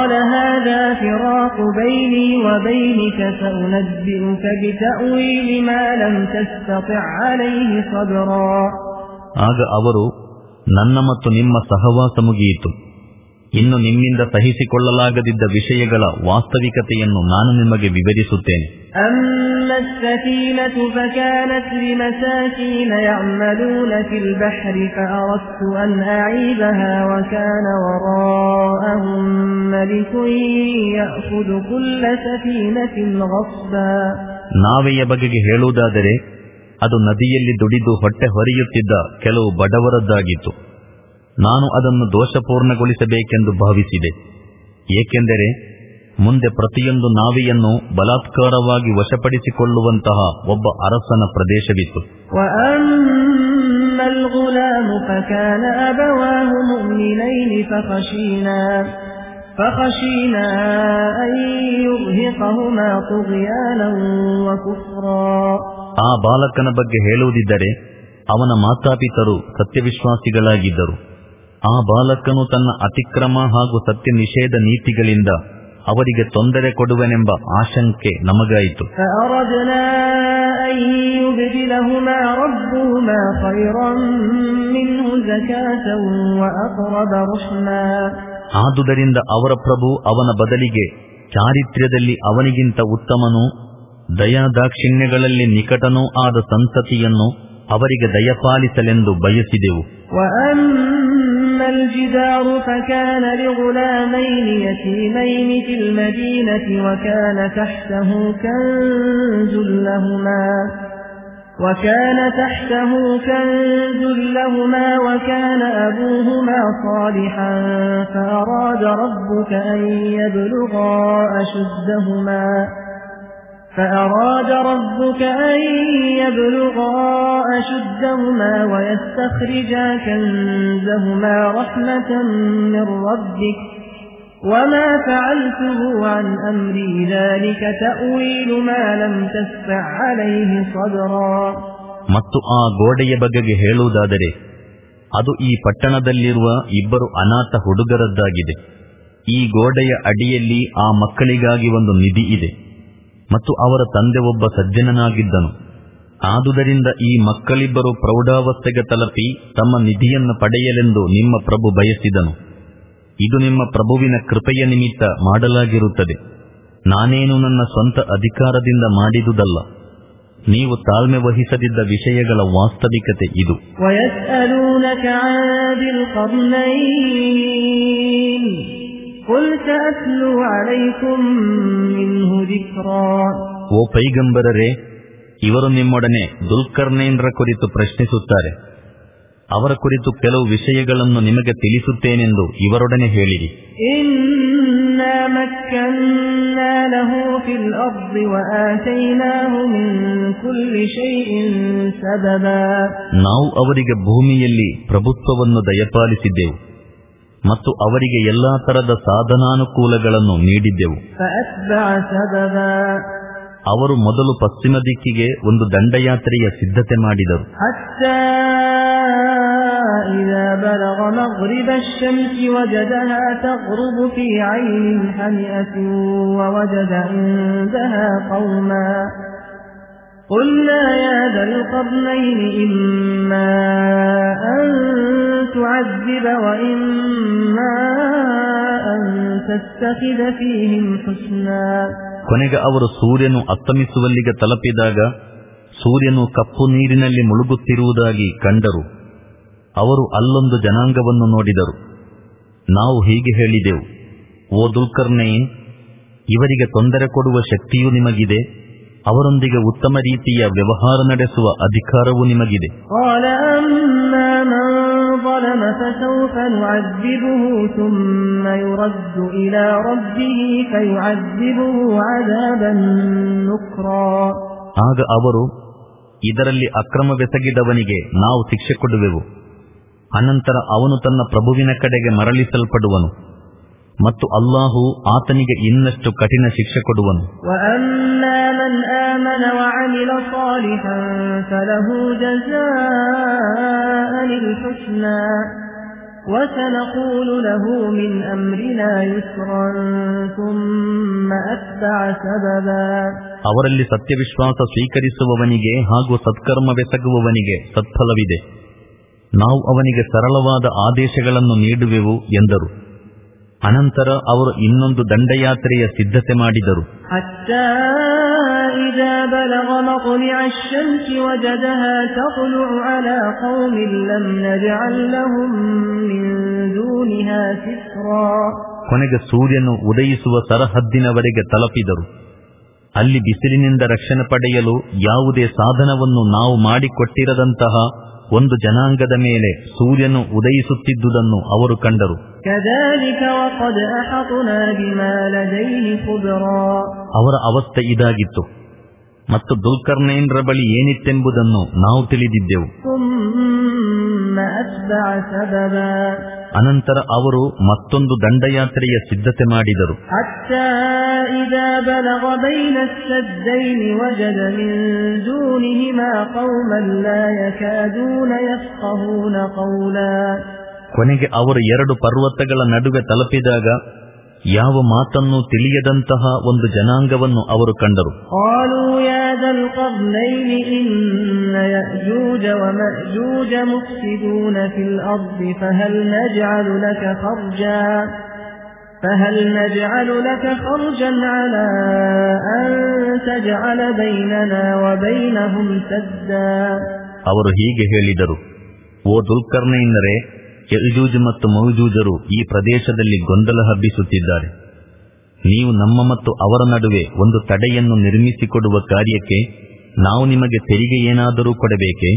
ಆಗ ಅವರು, ನನ್ನ ಮತ್ತು ನಿಮ್ಮ ಸಹವಾಸ ಮುಗಿಯಿತು. ಇನ್ನು ನಿಮ್ಮಿಂದ ಸಹಿಸಿಕೊಳ್ಳಲಾಗದಿದ್ದ ವಿಷಯಗಳ ವಾಸ್ತವಿಕತೆಯನ್ನು ನಾನು ನಿಮಗೆ ವಿವರಿಸುತ್ತೇನೆ. ನಾವೆಯ ಬಗೆಗೆ ಹೇಳುವುದಾದರೆ ಅದು ನದಿಯಲ್ಲಿ ದುಡಿದು ಹೊಟ್ಟೆ ಹೊರೆಯುತ್ತಿದ್ದ ಕೆಲವು ಬಡವರದ್ದಾಗಿತ್ತು. ನಾನು ಅದನ್ನು ದೋಷಪೂರ್ಣಗೊಳಿಸಬೇಕೆಂದು ಭಾವಿಸಿದೆ, ಏಕೆಂದರೆ ಮುಂದೆ ಪ್ರತಿಯೊಂದು ನಾವೆಯನ್ನು ಬಲಾತ್ಕಾರವಾಗಿ ವಶಪಡಿಸಿಕೊಳ್ಳುವಂತಹ ಒಬ್ಬ ಅರಸನ ಪ್ರದೇಶವಿತ್ತು. ಆ ಬಾಲಕನ ಬಗ್ಗೆ ಹೇಳುವುದಿದ್ದರೆ ಅವನ ಮಾತಾಪಿತರು ಸತ್ಯವಿಶ್ವಾಸಿಗಳಾಗಿದ್ದರು. ಆ ಬಾಲಕನು ತನ್ನ ಅತಿಕ್ರಮ ಹಾಗೂ ಸತ್ಯ ನಿಷೇಧ ನೀತಿಗಳಿಂದ ಅವರಿಗೆ ತೊಂದರೆ ಕೊಡುವನೆಂಬ ಆಶಂಕೆ ನಮಗಾಯಿತು. ಆದುದರಿಂದ ಅವರ ಪ್ರಭು ಅವನ ಬದಲಿಗೆ ಚಾರಿತ್ರ್ಯದಲ್ಲಿ ಅವನಿಗಿಂತ ಉತ್ತಮನೂ ದಯಾದಾಕ್ಷಿಣ್ಯಗಳಲ್ಲಿ ನಿಕಟನೂ ಆದ ಸಂತತಿಯನ್ನು ಅವರಿಗೆ ದಯಪಾಲಿಸಲೆಂದು ಬಯಸಿದೆವು. الجدار فكان لغلامين يتيمين في المدينة وكان تحته كنز لهما وكان تحته كنز لهما وكان أبوهما صالحا فأراد ربك أن يبلغا أشدهما فأراد ربك أن يبلغا أشدهما ويستخرجا كنزهما رحمة من ربك وما فعلته عن أمري ذلك تأويل ما لم تستطع عليه صبرا. ಮತ್ತು ಆ ಗೋಡೆಯ ಬಗೆಗೆ ಹೇಳುವುದಾದರೆ ಅದು ಈ ಪಟ್ಟಣದಲ್ಲಿರುವ ಇಬ್ಬರು ಅನಾಥ ಹುಡುಗರದ್ದಾಗಿದೆ. ಈ ಗೋಡೆಯ ಅಡಿಯಲ್ಲಿ ಆ ಮಕ್ಕಳಿಗಾಗಿ ಒಂದು ನಿಧಿ ಇದೆ ಮತ್ತು ಅವರ ತಂದೆ ಒಬ್ಬ ಸಜ್ಜನನಾಗಿದ್ದನು. ಆದುದರಿಂದ ಈ ಮಕ್ಕಳಿಬ್ಬರು ಪ್ರೌಢಾವಸ್ಥೆಗೆ ತಲುಪಿ ತಮ್ಮ ನಿಧಿಯನ್ನು ಪಡೆಯಲೆಂದು ನಿಮ್ಮ ಪ್ರಭು ಬಯಸಿದನು. ಇದು ನಿಮ್ಮ ಪ್ರಭುವಿನ ಕೃಪೆಯ ನಿಮಿತ್ತ ಮಾಡಲಾಗಿರುತ್ತದೆ. ನಾನೇನು ನನ್ನ ಸ್ವಂತ ಅಧಿಕಾರದಿಂದ ಮಾಡಿದುದಲ್ಲ. ನೀವು ತಾಳ್ಮೆ ವಹಿಸದಿದ್ದ ವಿಷಯಗಳ ವಾಸ್ತವಿಕತೆ ಇದು. ಓ ಪೈಗಂಬರರೇ, ಇವರು ನಿಮ್ಮೊಡನೆ ದುಲ್ಕರ್ನೈನ್ರ ಕುರಿತು ಪ್ರಶ್ನಿಸುತ್ತಾರೆ. ಅವರ ಕುರಿತು ಕೆಲವು ವಿಷಯಗಳನ್ನು ನಿಮಗೆ ತಿಳಿಸುತ್ತೇನೆಂದು ಇವರೊಡನೆ ಹೇಳಿರಿ. ಇನ್ನಾ ಮಕ್ಕನ್ನಾ ಲಹು ಫಿಲ್ ಅರ್ದಿ ವಆತೈನಾಹು ಮಿನ್ ಕುಲ್ಲಿ ಶೈಇನ್ ಸಬಬಾ. ನಾವು ಅವರಿಗೆ ಭೂಮಿಯಲ್ಲಿ ಪ್ರಭುತ್ವವನ್ನು ದಯಪಾಲಿಸಿದ್ದೆವು ಮತ್ತು ಅವರಿಗೆ ಎಲ್ಲಾ ತರದ ಸಾಧನಾನುಕೂಲಗಳನ್ನು ನೀಡಿದ್ದೆವು. ಫಅತ್ಬಅ ಸಬಬಾ. ಅವರು ಮೊದಲು ಪಶ್ಚಿಮ ದಿಕ್ಕಿಗೆ ಒಂದು ದಂಡಯಾತ್ರೆಯ ಸಿದ್ಧತೆ ಮಾಡಿದರು. ಹತ್ತಾ ಇದಾ ಬಲಗ ಮಗ್ರಿಬ ಅಶ್-ಶಮ್ಸಿ ವಜದಹಾ ತಗ್ರುಬು ಫೀ ಐನಿನ್ ಹಮಿಅತಿನ್ ವವಜದ ಇಂದಹಾ ಕೌಮಾ قلنا يا ذا القرنين إما أن تعذب وإما أن تتخذ فيهم حسنا. ಕೊನೆಗೆ ಅವರು ಸೂರ್ಯನು ಅಸ್ತಮಿಸುವಲ್ಲಿಗೆ ತಲುಪಿದಾಗ ಸೂರ್ಯನು ಕಪ್ಪು ನೀರಿನಲ್ಲಿ ಮುಳುಗುತ್ತಿರುವುದಾಗಿ ಕಂಡರು. ಅವರು ಅಲ್ಲೊಂದು ಜನಾಂಗವನ್ನು ನೋಡಿದರು. ನಾವು ಹೀಗೆ ಹೇಳಿದೆವು, ಓ ದುಲ್ಕರ್ನೈನ್, ಇವರಿಗೆ ತೊಂದರೆ ಕೊಡುವ ಶಕ್ತಿಯೂ ನಿಮಗಿದೆ, ಅವರೊಂದಿಗೆ ಉತ್ತಮ ರೀತಿಯ ವ್ಯವಹಾರ ನಡೆಸುವ ಅಧಿಕಾರವೂ ನಿಮಗಿದೆ. ಆಗ ಅವರು, ಇದರಲ್ಲಿ ಅಕ್ರಮವೆಸಗಿದವನಿಗೆ ನಾವು ಶಿಕ್ಷೆ ಕೊಡುವೆವು, ಅನಂತರ ಅವನು ತನ್ನ ಪ್ರಭುವಿನ ಕಡೆಗೆ ಮರಳಿಸಲ್ಪಡುವನು ಮತ್ತು ಅಲ್ಲಾಹು ಆತನಿಗೆ ಇನ್ನಷ್ಟು ಕಠಿಣ ಶಿಕ್ಷೆ ಕೊಡುವನು. ಅವರಲ್ಲಿ ಸತ್ಯವಿಶ್ವಾಸ ಸ್ವೀಕರಿಸುವವನಿಗೆ ಹಾಗೂ ಸತ್ಕರ್ಮವೆಸಗುವವನಿಗೆ ಸತ್ಫಲವಿದೆ. ನಾವು ಅವನಿಗೆ ಸರಳವಾದ ಆದೇಶಗಳನ್ನು ನೀಡುವೆವು ಎಂದರು. ಅನಂತರ ಅವರು ಇನ್ನೊಂದು ದಂಡಯಾತ್ರೆಯ ಸಿದ್ಧತೆ ಮಾಡಿದರು. ಕೊನೆಗೆ ಸೂರ್ಯನು ಉದಯಿಸುವ ಸರಹದ್ದಿನವರೆಗೆ ತಲುಪಿದರು. ಅಲ್ಲಿ ಬಿಸಿಲಿನಿಂದ ರಕ್ಷಣೆ ಪಡೆಯಲು ಯಾವುದೇ ಸಾಧನವನ್ನು ನಾವು ಮಾಡಿಕೊಟ್ಟಿರದಂತಹ ಒಂದು ಜನಾಂಗದ ಮೇಲೆ ಸೂರ್ಯನು ಉದಯಿಸುತ್ತಿದ್ದುದನ್ನು ಅವರು ಕಂಡರು. ಅವರ ಅವಸ್ಥೆ ಇದಾಗಿತ್ತು ಮತ್ತು ದುಲ್ಕರ್ನೈನ್ರ ಬಳಿ ಏನಿತ್ತೆಂಬುದನ್ನು ನಾವು ತಿಳಿದಿದ್ದೆವು. ಅನಂತರ ಅವರು ಮತ್ತೊಂದು ದಂಡಯಾತ್ರೆಯ ಸಿದ್ಧತೆ ಮಾಡಿದರು. ಕೊನೆಗೆ ಅವರು ಎರಡು ಪರ್ವತಗಳ ನಡುವೆ ತಲುಪಿದಾಗ ಯಾವ ಮಾತನ್ನು ತಿಳಿಯದಂತಹ ಒಂದು ಜನಾಂಗವನ್ನು ಅವರು ಕಂಡರು. فهل نجعل لك خرجا على أن تجعل بيننا وبينهم سدا. ಅವರು ಹೀಗೆ ಹೇಳಿದರು, ಓ ದುಲ್ಕರ್ನೈನರೇ, ಯಜೂಜ್ ಮತ್ತು ಮೌಜೂಜರು ಈ ಪ್ರದೇಶದಲ್ಲಿ ಗೊಂದಲ ಹಬ್ಬಿಸುತ್ತಿದ್ದಾರೆ. ನೀವು ನಮ್ಮ ಮತ್ತು ಅವರ ನಡುವೆ ಒಂದು ತಡೆಯನ್ನು ನಿರ್ಮಿಸಿಕೊಡುವ ಕಾರ್ಯಕ್ಕೆ ನಾವು ನಿಮಗೆ ತೆರಿಗೆ ಏನಾದರೂ ಕೊಡಬೇಕೇ?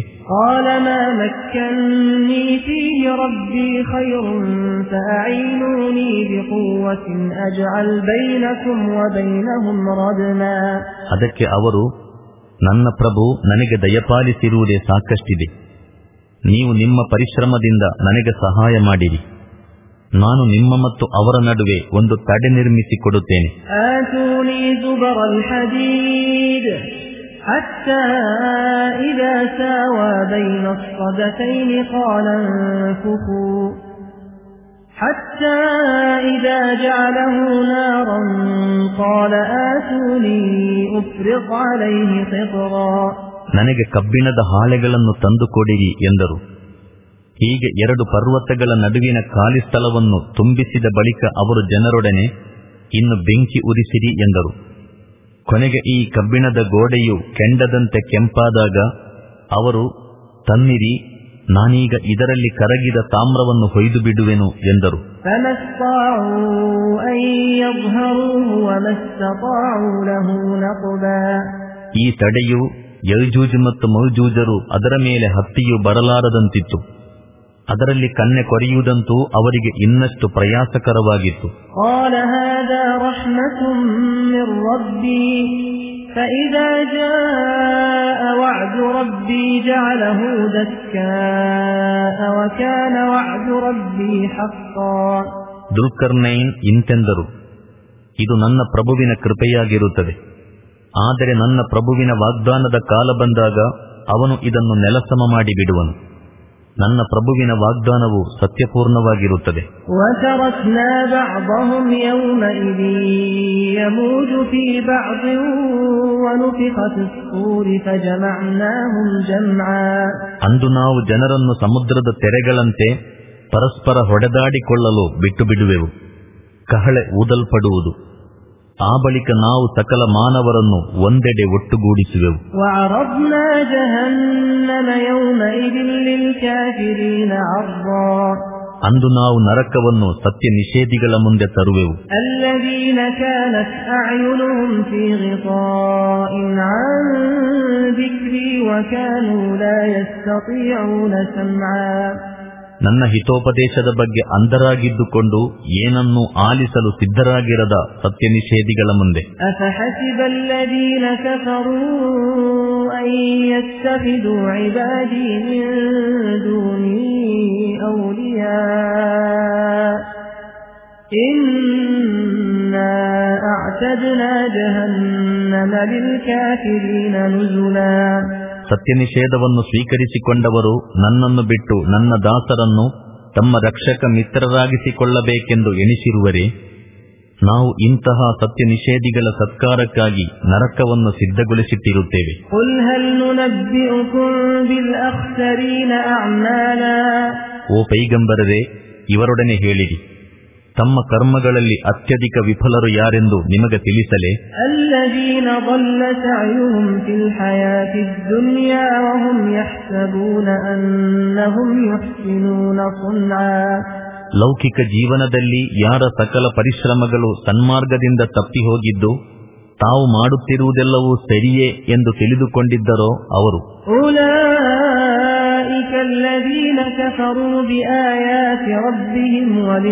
ಅದಕ್ಕೆ ಅವರು, ನನ್ನ ಪ್ರಭು ನನಗೆ ದಯಪಾಲಿಸಿರುವುದೇ ಸಾಕಷ್ಟಿದೆ. ನೀವು ನಿಮ್ಮ ಪರಿಶ್ರಮದಿಂದ ನನಗೆ ಸಹಾಯ ಮಾಡಿರಿ. ನಾನು ನಿಮ್ಮ ಮತ್ತು ಅವರ ನಡುವೆ ಒಂದು ತಡೆ ನಿರ್ಮಿಸಿಕೊಡುತ್ತೇನೆ. حتى إذا ساوى بين الصدفين قال انفخوا حتى إذا جعله نارا قال آتوني أفرغ عليه قطرا. ನನಗೆ ಕಬ್ಬಿಣದ ಹಾಳೆಗಳನ್ನು ತಂದುಕೊಡಿರಿ ಎಂದರು. ಹೀಗೆ ಎರಡು ಪರ್ವತಗಳ ನಡುವಿನ ಖಾಲಿ ಸ್ಥಳವನ್ನು ತುಂಬಿಸಿದ ಬಳಿಕ ಅವರು ಜನರೊಡನೆ, ಇನ್ನು ಬೆಂಕಿ ಉರಿಸಿರಿ ಎಂದರು. ಕೊನೆಗೆ ಈ ಕಬ್ಬಿಣದ ಗೋಡೆಯು ಕೆಂಡದಂತೆ ಕೆಂಪಾದಾಗ ಅವರು, ತನ್ನಿರಿ, ನಾನೀಗ ಇದರಲ್ಲಿ ಕರಗಿದ ತಾಮ್ರವನ್ನು ಹೊಯ್ದು ಬಿಡುವೆನು ಎಂದರು. ಈ ತಡೆಯು ಯಜೂಜ್ ಮತ್ತು ಮೌಜೂಜರು ಅದರ ಮೇಲೆ ಹತ್ತಿಯು ಬರಲಾರದಂತಿತ್ತು. ಅದರಲ್ಲಿ ಕನ್ನೆ ಕೊರೆಯುವುದಂತೂ ಅವರಿಗೆ ಇನ್ನಷ್ಟು ಪ್ರಯಾಸಕರವಾಗಿತ್ತು. فإذا جاء وعد ربي جعله دكاء وكان وعد ربي حقا. ದುಲ್ಕರ್ನೈನ್ ಇಂತೆಂದರು, ಇದು ನನ್ನ ಪ್ರಭುವಿನ ಕೃಪೆಯಾಗಿರುತ್ತದೆ. ಆದರೆ ನನ್ನ ಪ್ರಭುವಿನ ವಾಗ್ದಾನದ ಕಾಲ ಬಂದಾಗ ಅವನು ಇದನ್ನು ನೆಲಸಮ ಮಾಡಿ ಬಿಡುವನು. ನನ್ನ ಪ್ರಭುವಿನ ವಾಗ್ದಾನವು ಸತ್ಯಪೂರ್ಣವಾಗಿರುತ್ತದೆ. ಅಂದು ನಾವು ಜನರನ್ನು ಸಮುದ್ರದ ತೆರೆಗಳಂತೆ ಪರಸ್ಪರ ಹೊಡೆದಾಡಿಕೊಳ್ಳಲು ಬಿಟ್ಟು ಬಿಡುವೆವು. ಕಹಳೆ ಊದಲ್ಪಡುವುದು. ಆ ಬಳಿಕ ನಾವು ಸಕಲ ಮಾನವರನ್ನು ಒಂದೆಡೆ ಒಟ್ಟುಗೂಡಿಸುವೆವು. ಅಂದು ನಾವು ನರಕವನ್ನು ಸತ್ಯ ನಿಷೇಧಿಗಳ ಮುಂದೆ ತರುವೆವು. ನನ್ನ ಹಿತೋಪದೇಶದ ಬಗ್ಗೆ ಅಂಧರಾಗಿದ್ದುಕೊಂಡು ಏನನ್ನೂ ಆಲಿಸಲು ಸಿದ್ಧರಾಗಿರದ ಸತ್ಯ ನಿಷೇಧಿಗಳ ಮುಂದೆ. ಸತ್ಯ ನಿಷೇಧವನ್ನು ಸ್ವೀಕರಿಸಿಕೊಂಡವರು ನನ್ನನ್ನು ಬಿಟ್ಟು ನನ್ನ ದಾಸರನ್ನು ತಮ್ಮ ರಕ್ಷಕ ಮಿತ್ರರಾಗಿಸಿಕೊಳ್ಳಬೇಕೆಂದು ಎಣಿಸಿರುವರೆ, ನಾವು ಇಂತಹ ಸತ್ಯ ನಿಷೇಧಿಗಳ ಸತ್ಕಾರಕ್ಕಾಗಿ ನರಕವನ್ನು ಸಿದ್ಧಗೊಳಿಸಿಟ್ಟಿರುತ್ತೇವೆ. ಓ ಪೈಗಂಬರರೇ, ಇವರೊಡನೆ ಹೇಳಿರಿ, ತಮ್ಮ ಕರ್ಮಗಳಲ್ಲಿ ಅತ್ಯಧಿಕ ವಿಫಲರು ಯಾರೆಂದು ನಿಮಗೆ ತಿಳಿಸಲೇ? ಲೌಕಿಕ ಜೀವನದಲ್ಲಿ ಯಾರ ಸಕಲ ಪರಿಶ್ರಮಗಳು ಸನ್ಮಾರ್ಗದಿಂದ ತಪ್ಪಿ ಹೋಗಿದ್ದು ತಾವು ಮಾಡುತ್ತಿರುವುದೆಲ್ಲವೂ ಸರಿಯೇ ಎಂದು ತಿಳಿದುಕೊಂಡಿದ್ದರೋ ಅವರು. الذين كفروا بآيات ربهم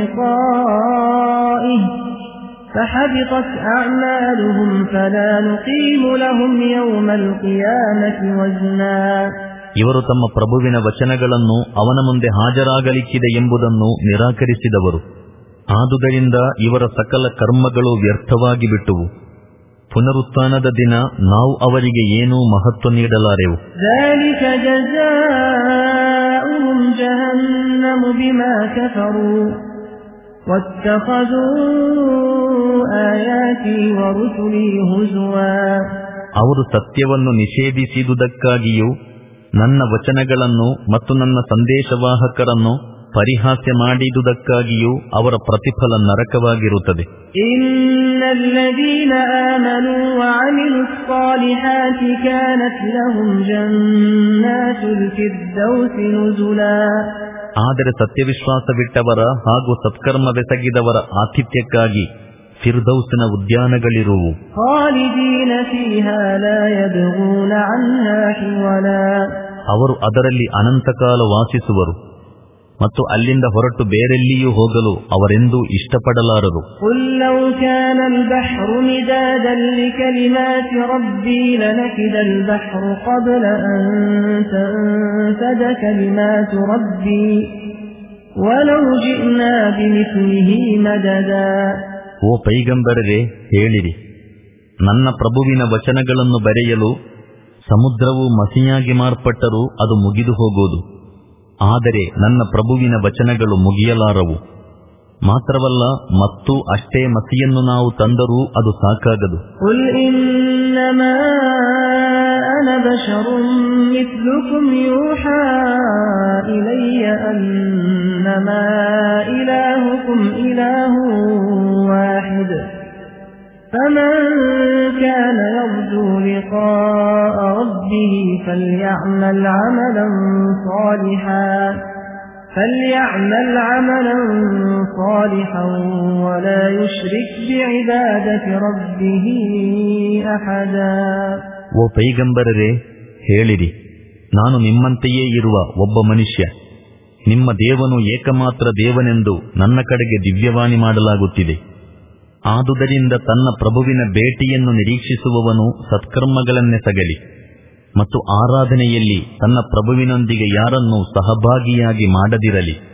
ولقائه فحبطت أعمالهم فلا نقيم لهم يوم القيامة وزنا. ಇವರು ತಮ್ಮ ಪ್ರಭುವಿನ ವಚನಗಳನ್ನು ಅವನ ಮುಂದೆ ಹಾಜರಾಗಲಿಕ್ಕಿದೆ ಎಂಬುದನ್ನು ನಿರಾಕರಿಸಿದವರು. ಆದುದರಿಂದ ಇವರ ಸಕಲ ಕರ್ಮಗಳು ವ್ಯರ್ಥವಾಗಿ ಬಿಟ್ಟುವು. ಪುನರುತ್ಥಾನದ ದಿನ ನಾವು ಅವರಿಗೆ ಏನೂ ಮಹತ್ವ ನೀಡಲಾರೆವು. ಅವರು ಸತ್ಯವನ್ನು ನಿಷೇಧಿಸಿದುದಕ್ಕಾಗಿಯೂ ನನ್ನ ವಚನಗಳನ್ನು ಮತ್ತು ನನ್ನ ಸಂದೇಶವಾಹಕರನ್ನು ಪರಿಹಾಸ್ಯ ಮಾಡಿದುದಕ್ಕಾಗಿಯೂ ಅವರ ಪ್ರತಿಫಲ ನರಕವಾಗಿರುತ್ತದೆ. ಇನ್ನಲ್ಲದೀನ ಆಮನೂ ವಅಮಿಲು ಸ್ಸಾಲಿಹಾತಿ ಕಾನತ್ ಲಹುಂ ಜನ್ನಾತುಲ್ ಫಿರ್ದೌಸಿ ನುಜುಲಾ. ಆದರೆ ಸತ್ಯವಿಶ್ವಾಸವಿಟ್ಟವರ ಹಾಗೂ ಸತ್ಕರ್ಮವೆಸಗಿದವರ ಆತಿಥ್ಯಕ್ಕಾಗಿ ಫಿರ್ದೌಸಿನ ಉದ್ಯಾನಗಳಿರುವು. ಖಾಲಿದೀನ ಫೀಹಾ ಲಾ ಯಬ್ಗೂನ ಅನ್ಹಾ ಹಿವಲಾ. ಅವರು ಅದರಲ್ಲಿ ಅನಂತಕಾಲ ವಾಸಿಸುವರು ಮತ್ತು ಅಲ್ಲಿಂದ ಹೊರಟು ಬೇರೆಲ್ಲಿಯೂ ಹೋಗಲು ಅವರೆಂದೂ ಇಷ್ಟಪಡಲಾರರು. ಕುಲ್ ಲೌ ಕಾನಲ್ ಬಹ್ರು ಮಿದಾದನ್ ಲಿಕಲಿಮಾತಿ ರಬ್ಬಿ ಲನಫಿದಲ್ ಬಹ್ರು ಕಬ್ಲ ಅನ್ ತನ್ಫದ ಕಲಿಮಾತು ರಬ್ಬಿ ವಲೌ ಜಿಅ್ನಾ ಬಿಮಿಸ್ಲಿಹಿ ಮದದಾ. ಓ ಪೈಗಂಬರರೇ, ಹೇಳಿರಿ, ನನ್ನ ಪ್ರಭುವಿನ ವಚನಗಳನ್ನು ಬರೆಯಲು ಸಮುದ್ರವು ಮಸಿಯಾಗಿ ಮಾರ್ಪಟ್ಟರೂ ಅದು ಮುಗಿದು ಹೋಗುವುದು. ಆದರೆ ನನ್ನ ಪ್ರಭುವಿನ ವಚನಗಳು ಮುಗಿಯಲಾರವು. ಮಾತ್ರವಲ್ಲ, ಮತ್ತು ಅಷ್ಟೇ ಮಸಿಯನ್ನು ನಾವು ತಂದರೂ ಅದು ಸಾಕಾಗದು. ಕುಲ್ ಇನ್ನಮಾ ಅನ ಬಶರುಂ ಮಿಸ್ಲುಕುಂ ಯೂಹಾ ಇಲಯ್ಯ ಅನ್ನಮಾ ಇಲಾಹುಕುಂ ಇಲಾಹುಂ ವಾಹಿದ್ فمن كان يرجو لقاء ربه فليعمل عملا صالحا فليعمل عملا صالحا ولا يشرك بعبادة ربه أحدا. ಓ ಪೈಗಂಬರರೇ, ಹೇಳಿರಿ, ನಾನು ನಿಮ್ಮಂತೆಯೇ ಇರುವ ಒಬ್ಬ ಮನುಷ್ಯ. ನಿಮ್ಮ ದೇವನು ಏಕಮಾತ್ರ ದೇವನೆಂದು ನನ್ನ ಕಡೆಗೆ ದಿವ್ಯವಾಣಿ ಮಾಡಲಾಗುತ್ತಿದೆ. ಆದುದರಿಂದ ತನ್ನ ಪ್ರಭುವಿನ ಭೇಟಿಯನ್ನು ನಿರೀಕ್ಷಿಸುವವನು ಸತ್ಕರ್ಮಗಳನ್ನೆಸಗಲಿ ಮತ್ತು ಆರಾಧನೆಯಲ್ಲಿ ತನ್ನ ಪ್ರಭುವಿನೊಂದಿಗೆ ಯಾರನ್ನೂ ಸಹಭಾಗಿಯಾಗಿ ಮಾಡದಿರಲಿ.